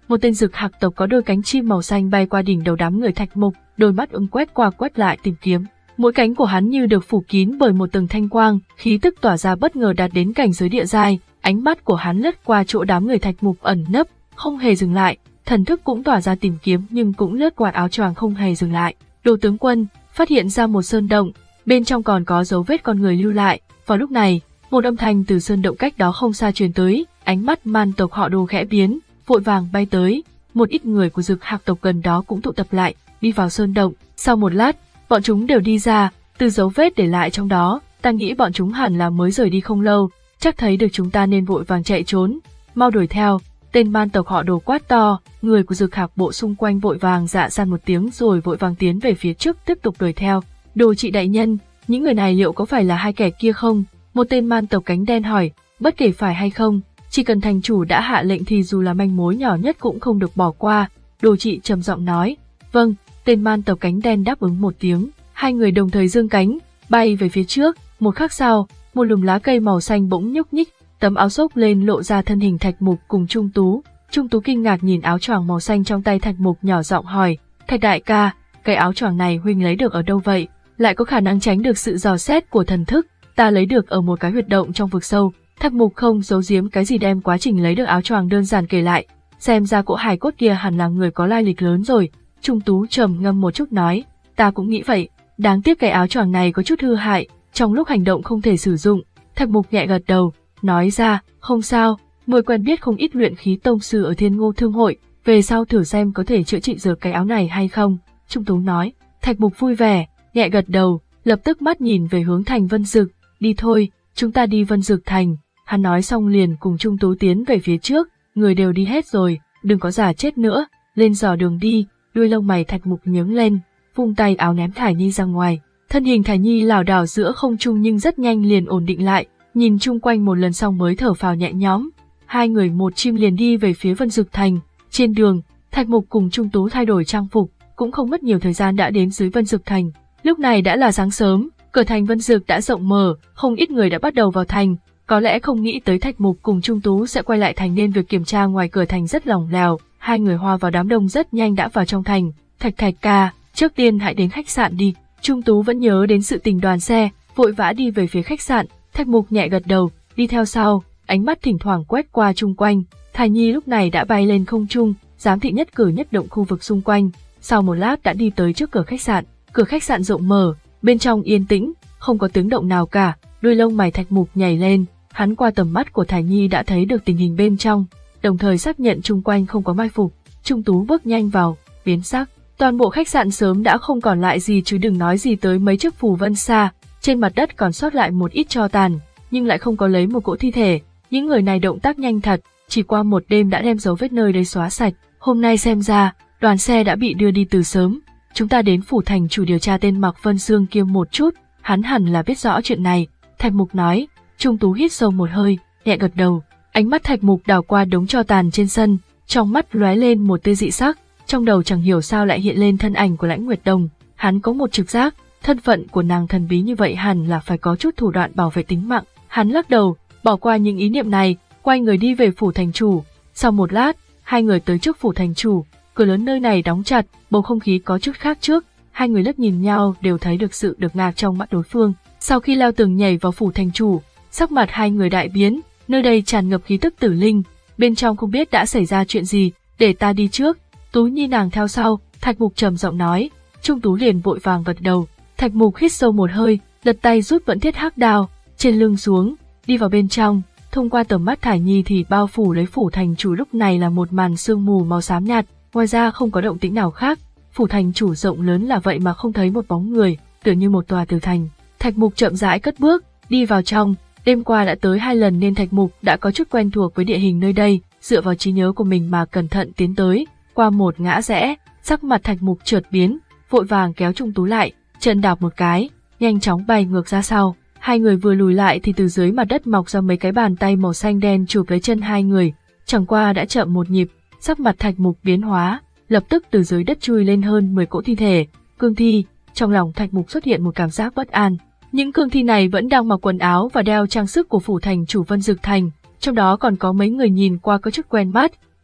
một tên dực hạc tộc có đôi cánh chim màu xanh bay qua đỉnh đầu đám người Thạch Mục, đôi mắt ưng quét qua quét lại tìm kiếm. Mỗi cánh của hắn như được phủ kín bởi một tầng thanh quang, khí tức tỏa ra bất ngờ đạt đến cảnh giới địa giai. Ánh mắt của hắn lướt qua chỗ đám người Thạch Mục ẩn nấp, không hề dừng lại. Thần thức cũng tỏa ra tìm kiếm nhưng cũng lướt qua áo choàng không hề dừng lại. Đồ tướng quân phát hiện ra một sơn động, bên trong còn có dấu vết con người lưu lại. Vào lúc này, một âm thanh từ sơn động cách đó không xa truyền tới, ánh mắt man tộc họ Đồ khẽ biến, vội vàng bay tới. Một ít người của dực hạc tộc gần đó cũng tụ tập lại, đi vào sơn động. Sau một lát, bọn chúng đều đi ra, từ dấu vết để lại trong đó, ta nghĩ bọn chúng hẳn là mới rời đi không lâu, chắc thấy được chúng ta nên vội vàng chạy trốn, mau đuổi theo. Tên man tộc họ Đồ quát to, người của dực hạc bộ xung quanh vội vàng dạ san một tiếng rồi vội vàng tiến về phía trước tiếp tục đuổi theo. Đồ trị đại nhân, những người này liệu có phải là hai kẻ kia không? Một tên man tộc cánh đen hỏi. Bất kể phải hay không, chỉ cần thành chủ đã hạ lệnh thì dù là manh mối nhỏ nhất cũng không được bỏ qua. Đồ trị trầm giọng nói. Vâng. Tên man tộc cánh đen đáp ứng một tiếng. Hai người đồng thời giương cánh, bay về phía trước. Một khắc sau, một lùm lá cây màu xanh bỗng nhúc nhích, tấm áo xốc lên lộ ra thân hình Thạch Mục cùng Trung Tú. Trung Tú kinh ngạc nhìn áo choàng màu xanh trong tay Thạch Mục, nhỏ giọng hỏi, Thạch đại ca, cái áo choàng này huynh lấy được ở đâu vậy? Lại có khả năng tránh được sự dò xét của thần thức? Ta lấy được ở một cái huyệt động trong vực sâu. Thạch Mục không giấu giếm cái gì, đem quá trình lấy được áo choàng đơn giản kể lại. Xem ra cỗ hài cốt kia hẳn là người có lai lịch lớn rồi. Trung Tú trầm ngâm một chút nói, ta cũng nghĩ vậy, đáng tiếc cái áo choàng này có chút hư hại, trong lúc hành động không thể sử dụng. Thạch Mục nhẹ gật đầu, nói ra, không sao, người quen biết không ít luyện khí tông sư ở Thiên Ngô Thương hội, về sau thử xem có thể chữa trị được cái áo này hay không. Trung Tú nói. Thạch Mục vui vẻ, nhẹ gật đầu, lập tức mắt nhìn về hướng thành Vân Dực, đi thôi, chúng ta đi Vân Dực thành. Hắn nói xong liền cùng Trung Tú tiến về phía trước, người đều đi hết rồi, đừng có giả chết nữa, lên dò đường đi. Đuôi lông mày Thạch Mục nhướng lên, vung tay áo ném Thải Nhi ra ngoài. Thân hình Thải Nhi lảo đảo giữa không trung nhưng rất nhanh liền ổn định lại, nhìn chung quanh một lần xong mới thở phào nhẹ nhõm. Hai người một chim liền đi về phía Vân Dực thành. Trên đường, Thạch Mục cùng Trung Tú thay đổi trang phục, cũng không mất nhiều thời gian đã đến dưới Vân Dực thành. Lúc này đã là sáng sớm, cửa thành Vân Dực đã rộng mở, không ít người đã bắt đầu vào thành. Có lẽ không nghĩ tới Thạch Mục cùng Trung Tú sẽ quay lại thành nên việc kiểm tra ngoài cửa thành rất lỏng lẻo. Hai người hòa vào đám đông rất nhanh đã vào trong thành. Thạch Thạch ca, trước tiên hãy đến khách sạn đi. Trung Tú vẫn nhớ đến sự tình đoàn xe, vội vã đi về phía khách sạn. Thạch Mục nhẹ gật đầu, đi theo sau, ánh mắt thỉnh thoảng quét qua chung quanh. Thải Nhi lúc này đã bay lên không trung, giám thị nhất cử nhất động khu vực xung quanh. Sau một lát đã đi tới trước cửa khách sạn. Cửa khách sạn rộng mở, bên trong yên tĩnh, không có tiếng động nào cả. Đuôi lông mày Thạch Mục nhảy lên, hắn qua tầm mắt của Thải Nhi đã thấy được tình hình bên trong, đồng thời xác nhận chung quanh không có mai phục. Trung Tú bước nhanh vào, biến sắc. Toàn bộ khách sạn sớm đã không còn lại gì, chứ đừng nói gì tới mấy chiếc phù vân xa. Trên mặt đất còn sót lại một ít tro tàn, nhưng lại không có lấy một cỗ thi thể. Những người này động tác nhanh thật, chỉ qua một đêm đã đem dấu vết nơi đây xóa sạch. Hôm nay xem ra, đoàn xe đã bị đưa đi từ sớm. Chúng ta đến phủ thành chủ điều tra tên Mạc Vân Sương kia một chút, hắn hẳn là biết rõ chuyện này. Thạch Mục nói. Trung Tú hít sâu một hơi, nhẹ gật đầu. Ánh mắt Thạch Mục đảo qua đống tro tàn trên sân, trong mắt lóe lên một tia dị sắc, trong đầu chẳng hiểu sao lại hiện lên thân ảnh của Lãnh Nguyệt Đồng. Hắn có một trực giác, thân phận của nàng thần bí như vậy hẳn là phải có chút thủ đoạn bảo vệ tính mạng. Hắn lắc đầu, bỏ qua những ý niệm này, quay người đi về phủ thành chủ. Sau một lát, hai người tới trước phủ thành chủ, cửa lớn nơi này đóng chặt, bầu không khí có chút khác trước. Hai người liếc nhìn nhau đều thấy được sự được ngạc trong mắt đối phương. Sau khi leo tường nhảy vào phủ thành chủ, sắc mặt hai người đại biến, nơi đây tràn ngập khí tức tử linh, bên trong không biết đã xảy ra chuyện gì, để ta đi trước. Tú Nhi nàng theo sau, Thạch Mục trầm giọng nói. Trung Tú liền vội vàng gật đầu. Thạch Mục hít sâu một hơi, lật tay rút vẫn thiết hắc đao trên lưng xuống, đi vào bên trong. Thông qua tầm mắt Thải Nhi thì bao phủ lấy phủ thành chủ lúc này là một màn sương mù màu xám nhạt, ngoài ra không có động tĩnh nào khác. Phủ thành chủ rộng lớn là vậy mà không thấy một bóng người, tựa như một tòa tử thành. Thạch Mục chậm rãi cất bước, đi vào trong. Đêm qua đã tới hai lần nên Thạch Mục đã có chút quen thuộc với địa hình nơi đây, dựa vào trí nhớ của mình mà cẩn thận tiến tới. Qua một ngã rẽ, sắc mặt Thạch Mục chợt biến, vội vàng kéo Trung Tú lại, chân đạp một cái, nhanh chóng bay ngược ra sau. Hai người vừa lùi lại thì từ dưới mặt đất mọc ra mấy cái bàn tay màu xanh đen chụp lấy chân hai người. Chẳng qua đã chậm một nhịp, sắc mặt Thạch Mục biến hóa, lập tức từ dưới đất chui lên hơn mười cỗ thi thể, cương thi. Trong lòng Thạch Mục xuất hiện một cảm giác bất an. Những cương thi này vẫn đang mặc quần áo và đeo trang sức của phủ thành chủ Vân Dực thành, trong đó còn có mấy người nhìn qua có chút quen mắt.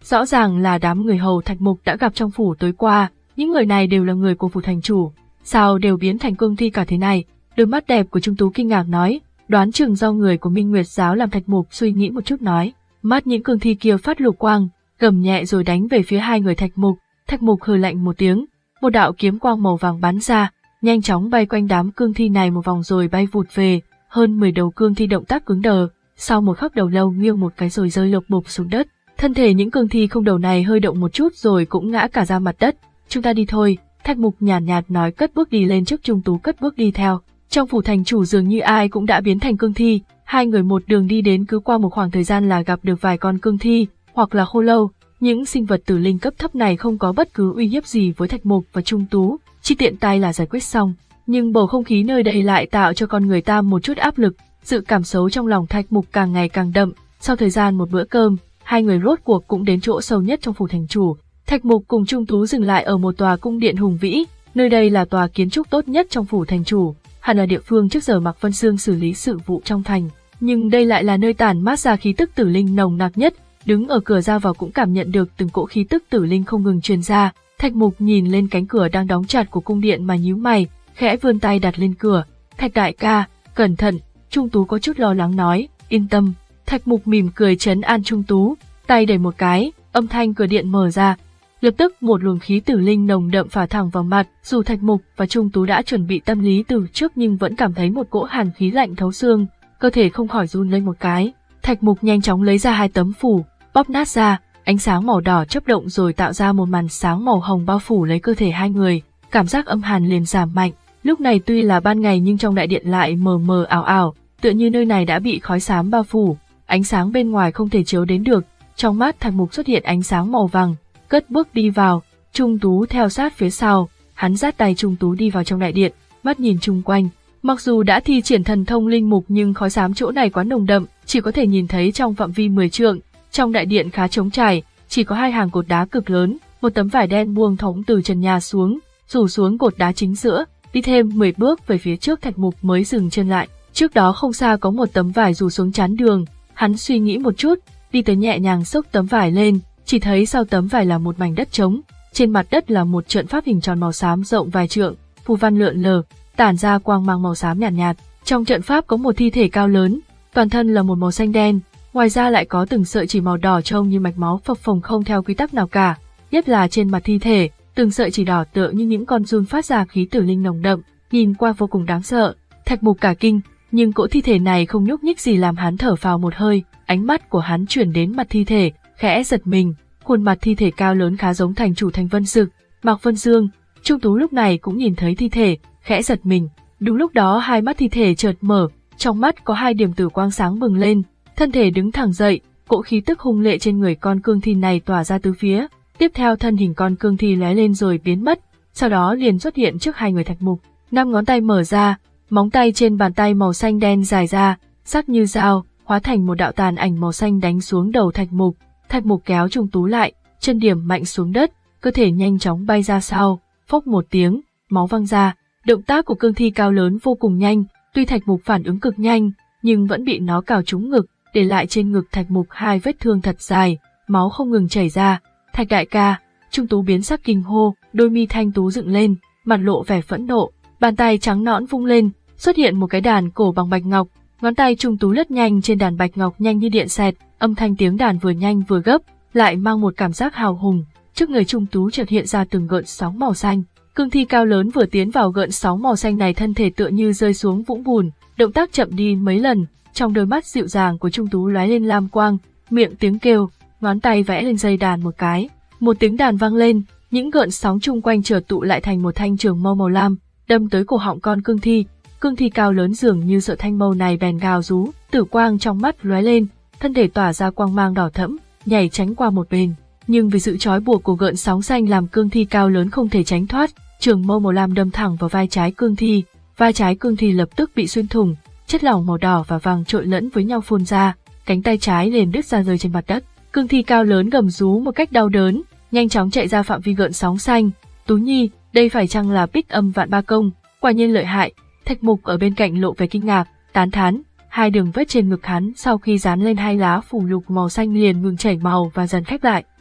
Rõ ràng là đám người hầu Thạch Mục đã gặp trong phủ tối qua, những người này đều là người của phủ thành chủ, sao đều biến thành cương thi cả thế này? Đôi mắt đẹp của Trung Tú kinh ngạc nói, đoán chừng do người của Minh Nguyệt giáo làm. Thạch Mục suy nghĩ một chút nói, mắt những cương thi kia phát lục quang, gầm nhẹ rồi đánh về phía hai người Thạch Mục. Thạch Mục hừ lạnh một tiếng, một đạo kiếm quang màu vàng bắn ra, nhanh chóng bay quanh đám cương thi này một vòng rồi bay vụt về. Hơn mười đầu cương thi động tác cứng đờ, sau một khắc đầu lâu nghiêng một cái rồi rơi lộc bộp xuống đất. Thân thể những cương thi không đầu này hơi động một chút rồi cũng ngã cả ra mặt đất. Chúng ta đi thôi, Thạch Mục nhàn nhạt, nhạt nói cất bước đi lên trước. Trung Tú cất bước đi theo. Trong phủ thành chủ dường như ai cũng đã biến thành cương thi, hai người một đường đi đến, cứ qua một khoảng thời gian là gặp được vài con cương thi, hoặc là khô lâu. Những sinh vật tử linh cấp thấp này không có bất cứ uy hiếp gì với Thạch Mục và Trung Tú, chỉ tiện tay là giải quyết xong. Nhưng bầu không khí nơi đây lại tạo cho con người ta một chút áp lực, sự cảm xấu trong lòng Thạch Mục càng ngày càng đậm. Sau thời gian một bữa cơm, hai người rốt cuộc cũng đến chỗ sâu nhất trong phủ thành chủ. Thạch Mục cùng Trung Tú dừng lại ở một tòa cung điện hùng vĩ, nơi đây là tòa kiến trúc tốt nhất trong phủ thành chủ, hẳn là địa phương trước giờ Mạc Vân Sương xử lý sự vụ trong thành, nhưng đây lại là nơi tản mát ra khí tức tử linh nồng nặc nhất. Đứng ở cửa ra vào cũng cảm nhận được từng cỗ khí tức tử linh không ngừng truyền ra. Thạch Mục nhìn lên cánh cửa đang đóng chặt của cung điện mà nhíu mày, khẽ vươn tay đặt lên cửa. Thạch đại ca, cẩn thận. Trung Tú có chút lo lắng nói, yên tâm. Thạch Mục mỉm cười trấn an Trung Tú, tay đẩy một cái, âm thanh cửa điện mở ra. Lập tức một luồng khí tử linh nồng đậm phả thẳng vào mặt, dù Thạch Mục và Trung Tú đã chuẩn bị tâm lý từ trước nhưng vẫn cảm thấy một cỗ hàn khí lạnh thấu xương, cơ thể không khỏi run lên một cái. Thạch Mục nhanh chóng lấy ra hai tấm phủ, bóp nát ra, ánh sáng màu đỏ chớp động rồi tạo ra một màn sáng màu hồng bao phủ lấy cơ thể hai người, cảm giác âm hàn liền giảm mạnh. Lúc này tuy là ban ngày nhưng trong đại điện lại mờ mờ ảo ảo, tựa như nơi này đã bị khói xám bao phủ, ánh sáng bên ngoài không thể chiếu đến được. Trong mắt Thạch Mục xuất hiện ánh sáng màu vàng, cất bước đi vào, Trung Tú theo sát phía sau, hắn dắt tay Trung Tú đi vào trong đại điện, mắt nhìn chung quanh. Mặc dù đã thi triển thần thông linh mục nhưng khói xám chỗ này quá nồng đậm, chỉ có thể nhìn thấy trong phạm vi mười trượng. Trong đại điện khá trống trải, chỉ có hai hàng cột đá cực lớn, một tấm vải đen buông thõng từ trần nhà xuống, rủ xuống cột đá chính giữa. Đi thêm mười bước về phía trước Thạch Mục mới dừng chân lại. Trước đó không xa có một tấm vải rủ xuống chắn đường, hắn suy nghĩ một chút, đi tới nhẹ nhàng xốc tấm vải lên, chỉ thấy sau tấm vải là một mảnh đất trống, trên mặt đất là một trận pháp hình tròn màu xám rộng vài trượng, phù văn lượn lờ, tản ra quang mang màu xám nhàn nhạt, nhạt. Trong trận pháp có một thi thể cao lớn, toàn thân là một màu xanh đen, ngoài ra lại có từng sợi chỉ màu đỏ trông như mạch máu phập phồng không theo quy tắc nào cả, nhất là trên mặt thi thể, từng sợi chỉ đỏ tựa như những con giun phát ra khí tử linh nồng đậm, nhìn qua vô cùng đáng sợ. Thạch Mục cả kinh, nhưng cỗ thi thể này không nhúc nhích gì làm hắn thở phào một hơi, ánh mắt của hắn chuyển đến mặt thi thể, khẽ giật mình, khuôn mặt thi thể cao lớn khá giống thành chủ thành Vân Sực, Mạc Vân Dương. Trung Tú lúc này cũng nhìn thấy thi thể, khẽ giật mình. Đúng lúc đó hai mắt thi thể chợt mở, trong mắt có hai điểm tử quang sáng bừng lên, thân thể đứng thẳng dậy, cỗ khí tức hung lệ trên người con cương thi này tỏa ra tứ phía. Tiếp theo thân hình con cương thi lóe lên rồi biến mất, sau đó liền xuất hiện trước hai người Thạch Mục. Năm ngón tay mở ra, móng tay trên bàn tay màu xanh đen dài ra, sắc như dao, hóa thành một đạo tàn ảnh màu xanh đánh xuống đầu Thạch Mục. Thạch Mục kéo Trung Tú lại, chân điểm mạnh xuống đất, cơ thể nhanh chóng bay ra sau, phốc một tiếng, máu văng ra. Động tác của cương thi cao lớn vô cùng nhanh, tuy Thạch Mục phản ứng cực nhanh, nhưng vẫn bị nó cào trúng ngực, để lại trên ngực Thạch Mục hai vết thương thật dài, máu không ngừng chảy ra. Thạch đại ca, Trung Tú biến sắc kinh hô, đôi mi thanh tú dựng lên, mặt lộ vẻ phẫn nộ, bàn tay trắng nõn vung lên, xuất hiện một cái đàn cổ bằng bạch ngọc, ngón tay Trung Tú lướt nhanh trên đàn bạch ngọc nhanh như điện xẹt, âm thanh tiếng đàn vừa nhanh vừa gấp, lại mang một cảm giác hào hùng. Trước người Trung Tú chợt hiện ra từng gợn sóng màu xanh, cương thi cao lớn vừa tiến vào gợn sóng màu xanh này thân thể tựa như rơi xuống vũng bùn, động tác chậm đi mấy lần, trong đôi mắt dịu dàng của Trung Tú lóe lên lam quang, miệng tiếng kêu, ngón tay vẽ lên dây đàn một cái, một tiếng đàn vang lên, những gợn sóng chung quanh chợt tụ lại thành một thanh trường mâu màu lam, đâm tới cổ họng con cương thi. Cương thi cao lớn dường như sợ thanh mâu này bèn gào rú, tử quang trong mắt lóe lên, thân thể tỏa ra quang mang đỏ thẫm, nhảy tránh qua một bên. Nhưng vì sự trói buộc của gợn sóng xanh làm cương thi cao lớn không thể tránh thoát, trường mâu màu lam đâm thẳng vào vai trái cương thi, vai trái cương thi lập tức bị xuyên thủng, chất lỏng màu đỏ và vàng trộn lẫn với nhau phun ra, cánh tay trái liền đứt ra rơi trên mặt đất. Cương thi cao lớn gầm rú một cách đau đớn, nhanh chóng chạy ra phạm vi gợn sóng xanh. Tú Nhi, đây phải chăng là Bích Âm Vạn Ba Công, quả nhiên lợi hại. Thạch Mục ở bên cạnh lộ vẻ kinh ngạc, tán thán. Hai đường vết trên ngực hắn sau khi dán lên hai lá phù lục màu xanh liền ngừng chảy màu và dần khép lại.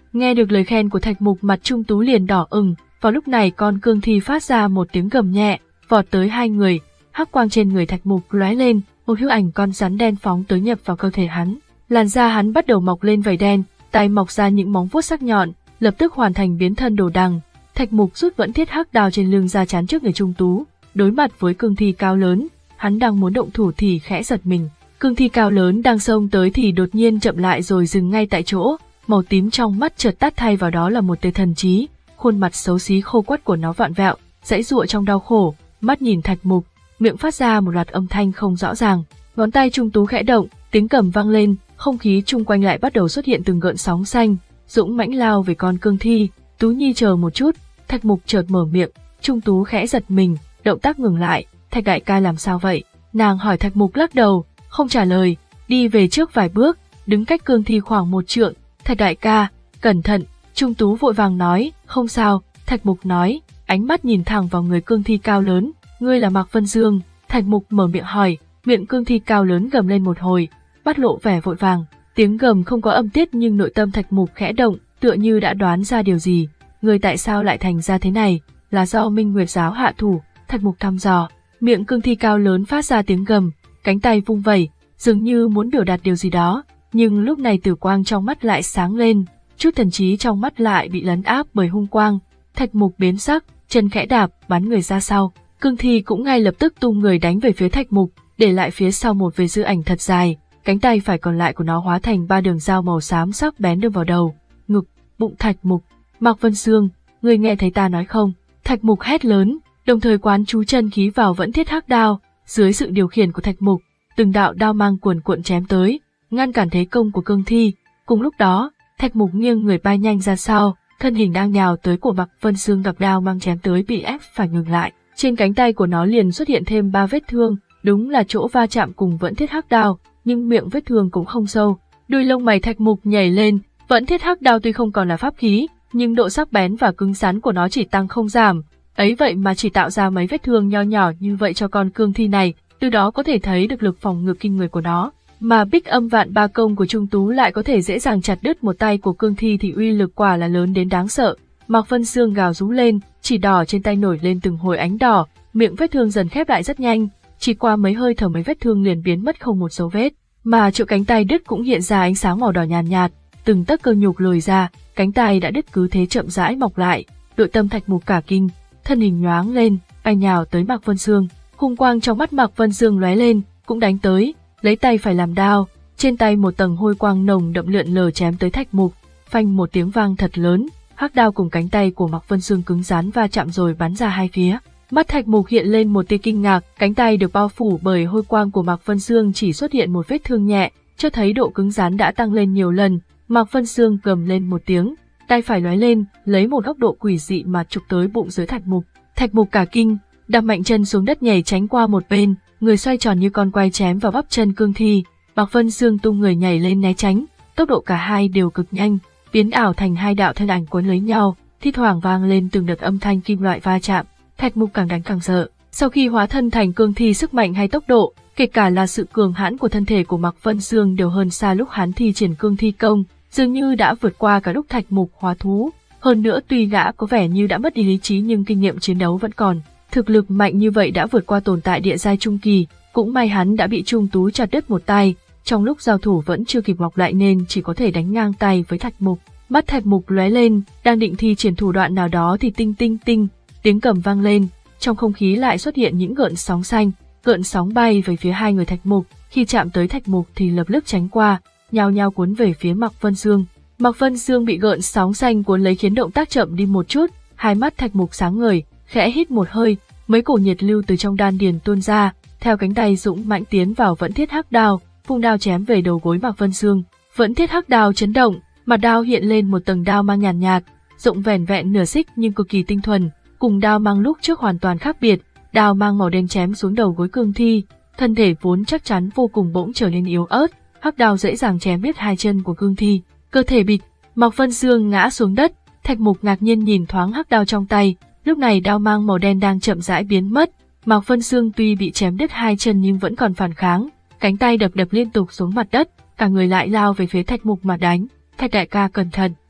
Nghe được lời khen của Thạch Mục, mặt Trung Tú liền đỏ ửng. Vào lúc này con cương thi phát ra một tiếng gầm nhẹ, vọt tới hai người, hắc quang trên người Thạch Mục lóe lên, một hữu ảnh con rắn đen phóng tới nhập vào cơ thể hắn. Làn da hắn bắt đầu mọc lên vảy đen, tay mọc ra những móng vuốt sắc nhọn, lập tức hoàn thành biến thân đồ đằng. Thạch Mục rút vẫn thiết hắc đao trên lưng ra chắn trước người Trung Tú, đối mặt với cương thi cao lớn, hắn đang muốn động thủ thì khẽ giật mình. Cương thi cao lớn đang xông tới thì đột nhiên chậm lại rồi dừng ngay tại chỗ, màu tím trong mắt chợt tắt thay vào đó là một tia thần trí, khuôn mặt xấu xí khô quắt của nó vặn vẹo, giãy giụa trong đau khổ, mắt nhìn Thạch Mục, miệng phát ra một loạt âm thanh không rõ ràng. Ngón tay Trung Tú khẽ động, tiếng cầm vang lên, không khí chung quanh lại bắt đầu xuất hiện từng gợn sóng xanh, dũng mãnh lao về con cương thi. Tú Nhi chờ một chút, Thạch Mục chợt mở miệng. Trung Tú khẽ giật mình, động tác ngừng lại. Thạch đại ca làm sao vậy? Nàng hỏi. Thạch Mục lắc đầu, không trả lời, đi về trước vài bước, đứng cách cương thi khoảng một trượng. Thạch đại ca, cẩn thận. Trung Tú vội vàng nói, không sao. Thạch Mục nói, ánh mắt nhìn thẳng vào người cương thi cao lớn, ngươi là Mạc Vân Dương? Thạch Mục mở miệng hỏi. Miệng cương thi cao lớn gầm lên một hồi, bắt lộ vẻ vội vàng. Tiếng gầm không có âm tiết nhưng nội tâm Thạch Mục khẽ động, tựa như đã đoán ra điều gì. Ngươi tại sao lại thành ra thế này? Là do Minh Nguyệt giáo hạ thủ? Thạch Mục thăm dò. Miệng cương thi cao lớn phát ra tiếng gầm, cánh tay vung vẩy, dường như muốn biểu đạt điều gì đó, nhưng lúc này tử quang trong mắt lại sáng lên, chút thần trí trong mắt lại bị lấn áp bởi hung quang. Thạch Mục biến sắc, chân khẽ đạp, bắn người ra sau. Cương thi cũng ngay lập tức tung người đánh về phía Thạch Mục, để lại phía sau một vệt dư ảnh thật dài. Cánh tay phải còn lại của nó hóa thành ba đường dao màu xám sắc bén đâm vào đầu, ngực, bụng Thạch Mục. Mạc Vân Dương, ngươi nghe thấy ta nói không? Thạch Mục hét lớn, đồng thời quán chú chân khí vào vẫn thiết hắc đao. Dưới sự điều khiển của Thạch Mục, từng đạo đao mang cuồn cuộn chém tới, ngăn cản thế công của cương thi. Cùng lúc đó, Thạch Mục nghiêng người bay nhanh ra sau, thân hình đang nhào tới của Mạc Vân Dương gặp đao mang chém tới bị ép phải ngừng lại. Trên cánh tay của nó liền xuất hiện thêm ba vết thương, đúng là chỗ va chạm cùng vẫn thiết hắc đao, nhưng miệng vết thương cũng không sâu. Đuôi lông mày Thạch Mục nhảy lên, vẫn thiết hắc đao tuy không còn là pháp khí, nhưng độ sắc bén và cứng rắn của nó chỉ tăng không giảm. Ấy vậy mà chỉ tạo ra mấy vết thương nho nhỏ như vậy cho con cương thi này, từ đó có thể thấy được lực phòng ngự kinh người của nó. Mà Bích Âm Vạn Ba Công của Trung Tú lại có thể dễ dàng chặt đứt một tay của cương thi thì uy lực quả là lớn đến đáng sợ. Mạc Vân Dương gào rú lên, chỉ đỏ trên tay nổi lên từng hồi ánh đỏ, miệng vết thương dần khép lại rất nhanh, chỉ qua mấy hơi thở mấy vết thương liền biến mất không một dấu vết, mà chỗ cánh tay đứt cũng hiện ra ánh sáng màu đỏ nhàn nhạt, nhạt, từng tấc cơ nhục lồi ra, cánh tay đã đứt cứ thế chậm rãi mọc lại. Nội tâm Thạch Mục cả kinh, thân hình nhoáng lên, bay nhào tới Mạc Vân Dương. Hung quang trong mắt Mạc Vân Dương lóe lên, cũng đánh tới, lấy tay phải làm đao, trên tay một tầng hôi quang nồng đậm lượn lờ chém tới Thạch Mục, phanh một tiếng vang thật lớn, hắc đao cùng cánh tay của Mạc Vân Dương cứng rắn va chạm rồi bắn ra hai phía. Mắt Thạch Mục hiện lên một tia kinh ngạc, cánh tay được bao phủ bởi hôi quang của Mạc Vân Dương chỉ xuất hiện một vết thương nhẹ, cho thấy độ cứng rắn đã tăng lên nhiều lần. Mạc Vân Dương gầm lên một tiếng, tay phải lóe lên, lấy một góc độ quỷ dị mà chụp tới bụng dưới Thạch Mục. Thạch Mục cả kinh, đạp mạnh chân xuống đất nhảy tránh qua một bên, người xoay tròn như con quay chém vào bắp chân cương thi. Mạc Vân Dương tung người nhảy lên né tránh, tốc độ cả hai đều cực nhanh, biến ảo thành hai đạo thân ảnh cuốn lấy nhau, thi thoảng vang lên từng đợt âm thanh kim loại va chạm. Thạch Mục càng đánh càng sợ. Sau khi hóa thân thành cương thi, sức mạnh hay tốc độ, kể cả là sự cường hãn của thân thể của Mạc Vân Dương đều hơn xa lúc hắn thi triển cương thi công, dường như đã vượt qua cả lúc Thạch Mục hóa thú. Hơn nữa tuy gã có vẻ như đã mất đi lý trí nhưng kinh nghiệm chiến đấu vẫn còn. Thực lực mạnh như vậy đã vượt qua tồn tại địa giai trung kỳ, cũng may hắn đã bị Trung Tú chặt đứt một tay, trong lúc giao thủ vẫn chưa kịp mọc lại nên chỉ có thể đánh ngang tay với Thạch Mục. Mắt Thạch Mục lóe lên, đang định thi triển thủ đoạn nào đó thì tinh tinh tinh, tiếng cầm vang lên, trong không khí lại xuất hiện những gợn sóng xanh, gợn sóng bay về phía hai người Thạch Mục, khi chạm tới Thạch Mục thì lập tức tránh qua, nhao nhao cuốn về phía Mạc Vân Dương. Mạc Vân Dương bị gợn sóng xanh cuốn lấy khiến động tác chậm đi một chút, hai mắt Thạch Mục sáng ngời, khẽ hít một hơi, mấy cổ nhiệt lưu từ trong đan điền tuôn ra, theo cánh tay dũng mãnh tiến vào vẫn thiết hắc đao, vung đao chém về đầu gối Mạc Vân Dương. Vẫn thiết hắc đao chấn động, mặt đao hiện lên một tầng đao mang nhàn nhạt, nhạt, rộng vẻn vẹn nửa xích nhưng cực kỳ tinh thuần, cùng đao mang lúc trước hoàn toàn khác biệt. Đao mang màu đen chém xuống đầu gối cương thi, thân thể vốn chắc chắn vô cùng bỗng trở nên yếu ớt, hắc đao dễ dàng chém đứt hai chân của cương thi, cơ thể bịch, Mạc Vân Dương ngã xuống đất. Thạch Mục ngạc nhiên nhìn thoáng hắc đao trong tay, lúc này đao mang màu đen đang chậm rãi biến mất. Mạc Vân Dương tuy bị chém đứt hai chân nhưng vẫn còn phản kháng, cánh tay đập đập liên tục xuống mặt đất, cả người lại lao về phía Thạch Mục mà đánh. Thạch đại ca cẩn thận.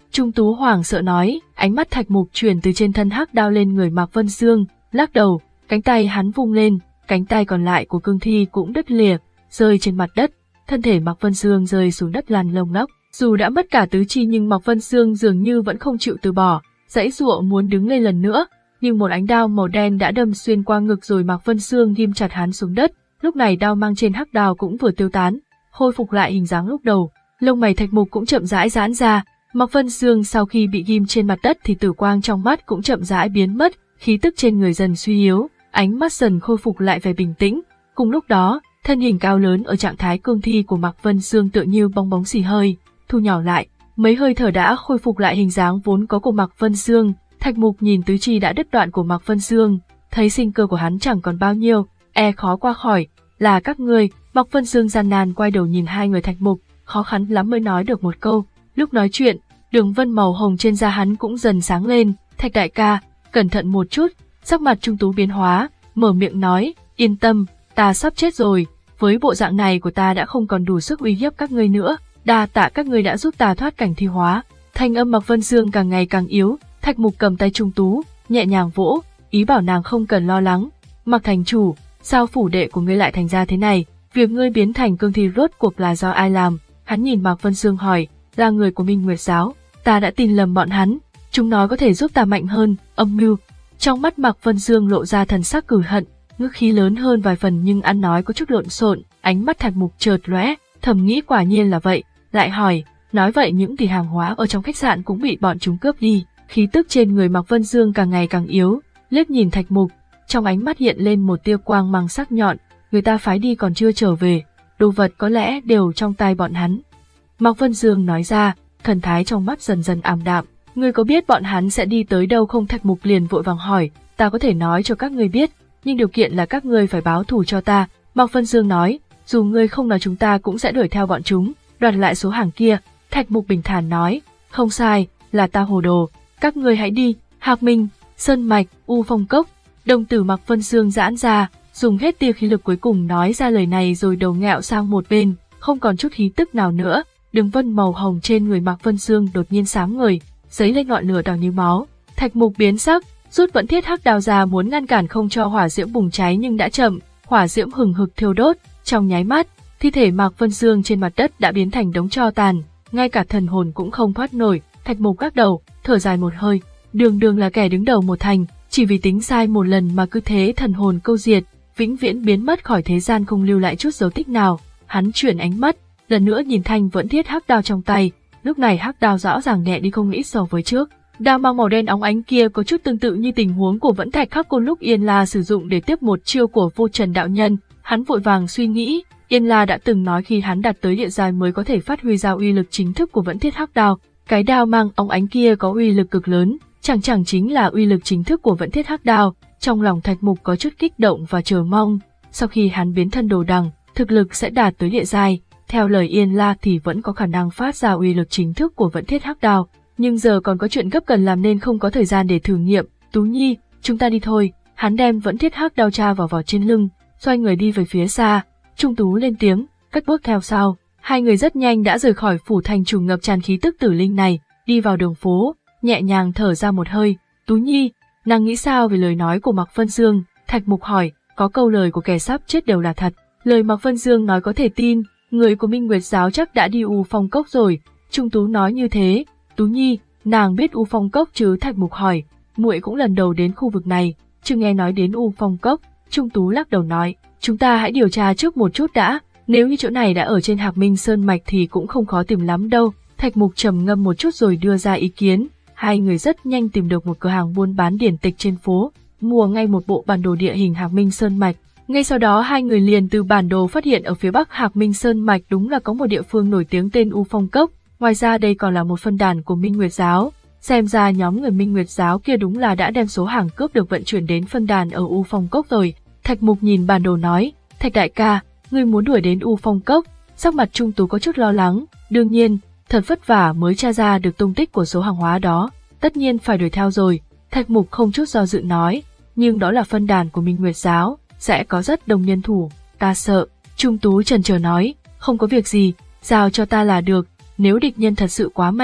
Trung Tú hoảng sợ nói, ánh mắt Thạch Mục chuyển từ trên thân hắc đao lên người Mạc Vân Dương, lắc đầu, cánh tay hắn vung lên, cánh tay còn lại của cương thi cũng đứt lìa, rơi trên mặt đất, thân thể Mạc Vân Dương rơi xuống đất lăn lông lốc. Dù đã mất cả tứ chi nhưng Mạc Vân Dương dường như vẫn không chịu từ bỏ, giãy giụa muốn đứng lên lần nữa, nhưng một ánh đao màu đen đã đâm xuyên qua ngực rồi Mạc Vân Dương ghim chặt hắn xuống đất. Lúc này đao mang trên hắc đao cũng vừa tiêu tán, khôi phục lại hình dáng lúc đầu, lông mày Thạch Mục cũng chậm rãi giãn ra. Mạc Vân Dương sau khi bị ghim trên mặt đất thì tử quang trong mắt cũng chậm rãi biến mất, khí tức trên người dần suy yếu, ánh mắt dần khôi phục lại vẻ bình tĩnh. Cùng lúc đó, thân hình cao lớn ở trạng thái cương thi của Mạc Vân Dương tựa như bong bóng xì hơi, thu nhỏ lại, mấy hơi thở đã khôi phục lại hình dáng vốn có của Mạc Vân Dương. Thạch Mục nhìn tứ chi đã đứt đoạn của Mạc Vân Dương, thấy sinh cơ của hắn chẳng còn bao nhiêu, e khó qua khỏi. Là các ngươi. Mạc Vân Dương gian nan quay đầu nhìn hai người Thạch Mục, khó khăn lắm mới nói được một câu. Lúc nói chuyện, đường vân màu hồng trên da hắn cũng dần sáng lên. Thạch đại ca, cẩn thận một chút. Sắc mặt Trung Tú biến hóa, mở miệng nói, yên tâm, ta sắp chết rồi, với bộ dạng này của ta đã không còn đủ sức uy hiếp các ngươi nữa, đa tạ các ngươi đã giúp ta thoát cảnh thi hóa. Thanh âm Mạc Vân Dương càng ngày càng yếu. Thạch Mục cầm tay Trung Tú, nhẹ nhàng vỗ, ý bảo nàng không cần lo lắng. Mạc thành chủ, sao phủ đệ của ngươi lại thành ra thế này? Việc ngươi biến thành cương thi rốt cuộc là do ai làm? Hắn nhìn Mạc Vân Dương hỏi, là người của Minh Nguyệt giáo, ta đã tin lầm bọn hắn, chúng nói có thể giúp ta mạnh hơn, âm mưu. Trong mắt Mạc Vân Dương lộ ra thần sắc cửu hận, ngữ khí lớn hơn vài phần nhưng ăn nói có chút lộn xộn. Ánh mắt Thạch Mục chợt lóe, thầm nghĩ quả nhiên là vậy, lại hỏi, nói vậy những tỷ hàng hóa ở trong khách sạn cũng bị bọn chúng cướp đi. Khí tức trên người Mạc Vân Dương càng ngày càng yếu, liếc nhìn Thạch Mục, trong ánh mắt hiện lên một tia quang mang sắc nhọn, người ta phái đi còn chưa trở về, đồ vật có lẽ đều trong tay bọn hắn. Mạc Vân Dương nói ra, thần thái trong mắt dần dần ảm đạm, ngươi có biết bọn hắn sẽ đi tới đâu không? Thạch Mục liền vội vàng hỏi, ta có thể nói cho các ngươi biết, nhưng điều kiện là các ngươi phải báo thù cho ta. Mạc Vân Dương nói, dù ngươi không nói chúng ta cũng sẽ đuổi theo bọn chúng, đoạt lại số hàng kia. Thạch Mục bình thản nói, không sai, là ta hồ đồ. Các ngươi hãy đi. Hạc Minh, Sơn Mạch, U Phong Cốc. Đồng tử Mạc Vân Dương giãn ra, dùng hết tia khí lực cuối cùng nói ra lời này rồi đầu ngẹo sang một bên, không còn chút khí tức nào nữa. Đường vân màu hồng trên người Mạc Vân Dương đột nhiên sáng ngời, giấy lên ngọn lửa đỏ như máu. Thạch Mục biến sắc, rút vẫn thiết hắc đao ra muốn ngăn cản không cho hỏa diễm bùng cháy nhưng đã chậm, hỏa diễm hừng hực thiêu đốt. Trong nháy mắt, thi thể Mạc Vân Dương trên mặt đất đã biến thành đống tro tàn, ngay cả thần hồn cũng không thoát nổi. Thạch Mục lắc đầu, thở dài một hơi, đường đường là kẻ đứng đầu một thành, chỉ vì tính sai một lần mà cứ thế thần hồn câu diệt, vĩnh viễn biến mất khỏi thế gian không lưu lại chút dấu tích nào. Hắn chuyển ánh mắt, lần nữa nhìn thanh vẫn thiết hắc đao trong tay, lúc này hắc đao rõ ràng nhẹ đi không ít so với trước. Đao mang màu đen óng ánh kia có chút tương tự như tình huống của Vẫn Thạch Khắc Côn lúc Yên La sử dụng để tiếp một chiêu của Vô Trần đạo nhân. Hắn vội vàng suy nghĩ, Yên La đã từng nói khi hắn đạt tới địa giai mới có thể phát huy ra uy lực chính thức của Vẫn Thiết Hắc Đao. Cái đao mang óng ánh kia có uy lực cực lớn, chẳng chẳng chính là uy lực chính thức của Vẫn Thiết Hắc Đao. Trong lòng Thạch Mục có chút kích động và chờ mong, sau khi hắn biến thân đồ đằng, thực lực sẽ đạt tới địa giai. Theo lời Yên La thì vẫn có khả năng phát ra uy lực chính thức của Vẫn Thiết Hắc Đao, nhưng giờ còn có chuyện gấp cần làm nên không có thời gian để thử nghiệm. Tú Nhi, chúng ta đi thôi. Hắn đem Vẫn Thiết Hắc Đao tra vào vỏ trên lưng, xoay người đi về phía xa. Trung Tú lên tiếng, cất bước theo sau. Hai người rất nhanh đã rời khỏi phủ thành chủ ngập tràn khí tức tử linh này, đi vào đường phố, nhẹ nhàng thở ra một hơi. Tú Nhi, nàng nghĩ sao về lời nói của Mạc Vân Dương? Thạch Mục hỏi, có câu lời của kẻ sắp chết đều là thật. Lời Mạc Vân Dương nói có thể tin, người của Minh Nguyệt giáo chắc đã đi U Phong Cốc rồi. Trung Tú nói như thế. Tú Nhi, nàng biết U Phong Cốc chứ? Thạch Mục hỏi, muội cũng lần đầu đến khu vực này, chưa nghe nói đến U Phong Cốc. Trung Tú lắc đầu nói, chúng ta hãy điều tra trước một chút đã, nếu như chỗ này đã ở trên Hạc Minh Sơn Mạch thì cũng không khó tìm lắm đâu. Thạch Mục trầm ngâm một chút rồi đưa ra ý kiến. Hai người rất nhanh tìm được một cửa hàng buôn bán điển tịch trên phố, mua ngay một bộ bản đồ địa hình Hạc Minh Sơn Mạch. Ngay sau đó hai người liền từ bản đồ phát hiện ở phía bắc Hạc Minh Sơn Mạch đúng là có một địa phương nổi tiếng tên U Phong Cốc. Ngoài ra đây còn là một phân đàn của Minh Nguyệt giáo. Xem ra nhóm người Minh Nguyệt giáo kia đúng là đã đem số hàng cướp được vận chuyển đến phân đàn ở U Phong Cốc rồi. Thạch Mục nhìn bản đồ nói, Thạch đại ca, ngươi muốn đuổi đến U Phong Cốc? Sắc mặt Trung Tú có chút lo lắng. Đương nhiên, thật vất vả mới tra ra được tung tích của số hàng hóa đó, tất nhiên phải đuổi theo rồi. Thạch Mục không chút do dự nói, nhưng đó là phân đàn của Minh Nguyệt giáo, sẽ có rất đông nhân thủ, ta sợ. Trung Tú chần chờ nói, không có việc gì, giao cho ta là được, nếu địch nhân thật sự quá mạnh,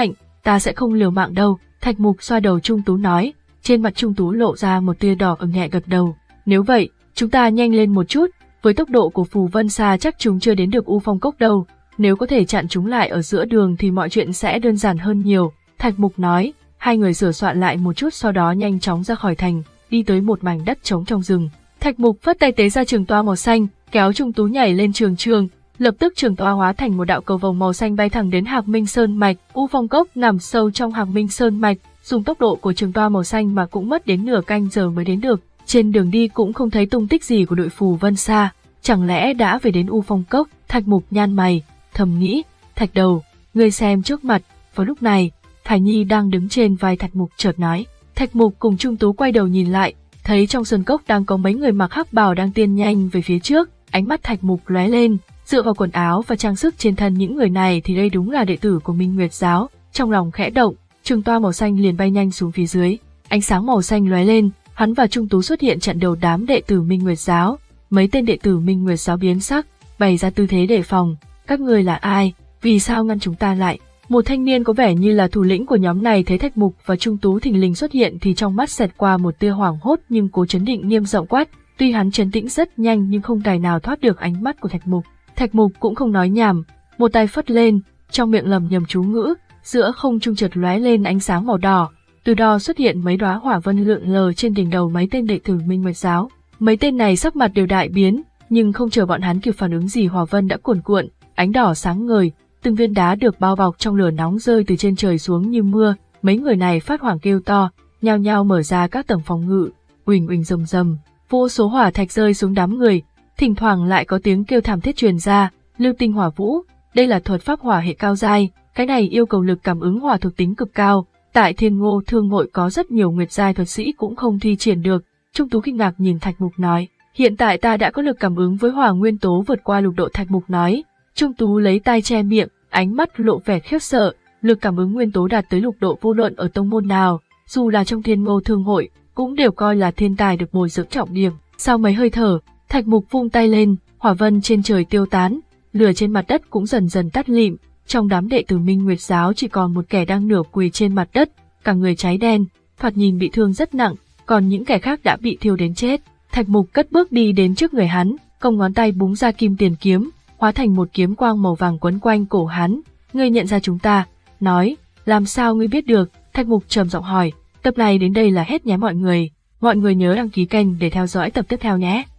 ta sẽ không liều mạng đâu, Thạch Mục xoa đầu Trung Tú nói, trên mặt Trung Tú lộ ra một tia đỏ ửng nhẹ gật đầu. Nếu vậy, chúng ta nhanh lên một chút, với tốc độ của Phù Vân Sa chắc chúng chưa đến được U Phong Cốc đâu, nếu có thể chặn chúng lại ở giữa đường thì mọi chuyện sẽ đơn giản hơn nhiều, Thạch Mục nói. Hai người sửa soạn lại một chút sau đó nhanh chóng ra khỏi thành, đi tới một mảnh đất trống trong rừng. Thạch Mục phất tay tế ra trường toa màu xanh, kéo Trung Tú nhảy lên trường trường, lập tức trường toa hóa thành một đạo cầu vồng màu xanh bay thẳng đến Hạc Minh Sơn Mạch. U Phong Cốc nằm sâu trong Hạc Minh Sơn Mạch, dùng tốc độ của trường toa màu xanh mà cũng mất đến nửa canh giờ mới đến được. Trên đường đi cũng không thấy tung tích gì của đội Phù Vân Sa, chẳng lẽ đã về đến U Phong Cốc? Thạch Mục nhăn mày, thầm nghĩ, Thạch Đầu, ngươi xem trước mặt. Vào lúc này, Thải Nhi đang đứng trên vai Thạch Mục chợt nói. Thạch Mục cùng Trung Tú quay đầu nhìn lại, thấy trong sơn cốc đang có mấy người mặc hắc bào đang tiến nhanh về phía trước. Ánh mắt Thạch Mục lóe lên, dựa vào quần áo và trang sức trên thân những người này thì đây đúng là đệ tử của Minh Nguyệt Giáo. Trong lòng khẽ động, trường toa màu xanh liền bay nhanh xuống phía dưới. Ánh sáng màu xanh lóe lên, hắn và Trung Tú xuất hiện chặn đầu đám đệ tử Minh Nguyệt Giáo. Mấy tên đệ tử Minh Nguyệt Giáo biến sắc, bày ra tư thế đề phòng. Các ngươi là ai? Vì sao ngăn chúng ta lại? Một thanh niên có vẻ như là thủ lĩnh của nhóm này thấy Thạch Mục và Trung Tú thình lình xuất hiện thì trong mắt xẹt qua một tia hoảng hốt nhưng cố trấn định nghiêm giọng quát. Tuy hắn trấn tĩnh rất nhanh nhưng không tài nào thoát được ánh mắt của Thạch Mục. Thạch Mục cũng không nói nhảm, một tay phất lên, trong miệng lẩm nhẩm chú ngữ, giữa không trung chợt lóe lên ánh sáng màu đỏ, từ đó xuất hiện mấy đóa hỏa vân lượn lờ trên đỉnh đầu mấy tên đệ tử Minh Nguyệt Giáo. Mấy tên này sắc mặt đều đại biến, nhưng không chờ bọn hắn kịp phản ứng gì hỏa vân đã cuồn cuộn, ánh đỏ sáng ngời, từng viên đá được bao bọc trong lửa nóng rơi từ trên trời xuống như mưa. Mấy người này phát hoảng kêu to, nhao nhao mở ra các tầng phòng ngự, uỳnh uỳnh rầm rầm, vô số hỏa thạch rơi xuống đám người, thỉnh thoảng lại có tiếng kêu thảm thiết truyền ra. Lưu tinh hỏa vũ, đây là thuật pháp hỏa hệ cao giai, cái này yêu cầu lực cảm ứng hỏa thuộc tính cực cao. Tại Thiên Ngô Thương Hội có rất nhiều nguyệt giai thuật sĩ cũng không thi triển được. Trung Tú kinh ngạc nhìn Thạch Mục nói, hiện tại ta đã có lực cảm ứng với hỏa nguyên tố vượt qua lục độ. Thạch Mục nói. Trung Tú lấy tay che miệng, ánh mắt lộ vẻ khiếp sợ, lực cảm ứng nguyên tố đạt tới lục độ vô luận ở tông môn nào, dù là trong Thiên Ngô Thương Hội, cũng đều coi là thiên tài được bồi dưỡng trọng điểm. Sau mấy hơi thở, Thạch Mục vung tay lên, hỏa vân trên trời tiêu tán, lửa trên mặt đất cũng dần dần tắt lịm. Trong đám đệ tử Minh Nguyệt Giáo chỉ còn một kẻ đang nửa quỳ trên mặt đất, cả người cháy đen, thoạt nhìn bị thương rất nặng, còn những kẻ khác đã bị thiêu đến chết. Thạch Mục cất bước đi đến trước người hắn, cong ngón tay búng ra kim tiền kiếm, hóa thành một kiếm quang màu vàng quấn quanh cổ hắn. Ngươi nhận ra chúng ta? Nói, làm sao ngươi biết được? Thạch Mục trầm giọng hỏi. Tập này đến đây là hết nhé mọi người. Mọi người nhớ đăng ký kênh để theo dõi tập tiếp theo nhé.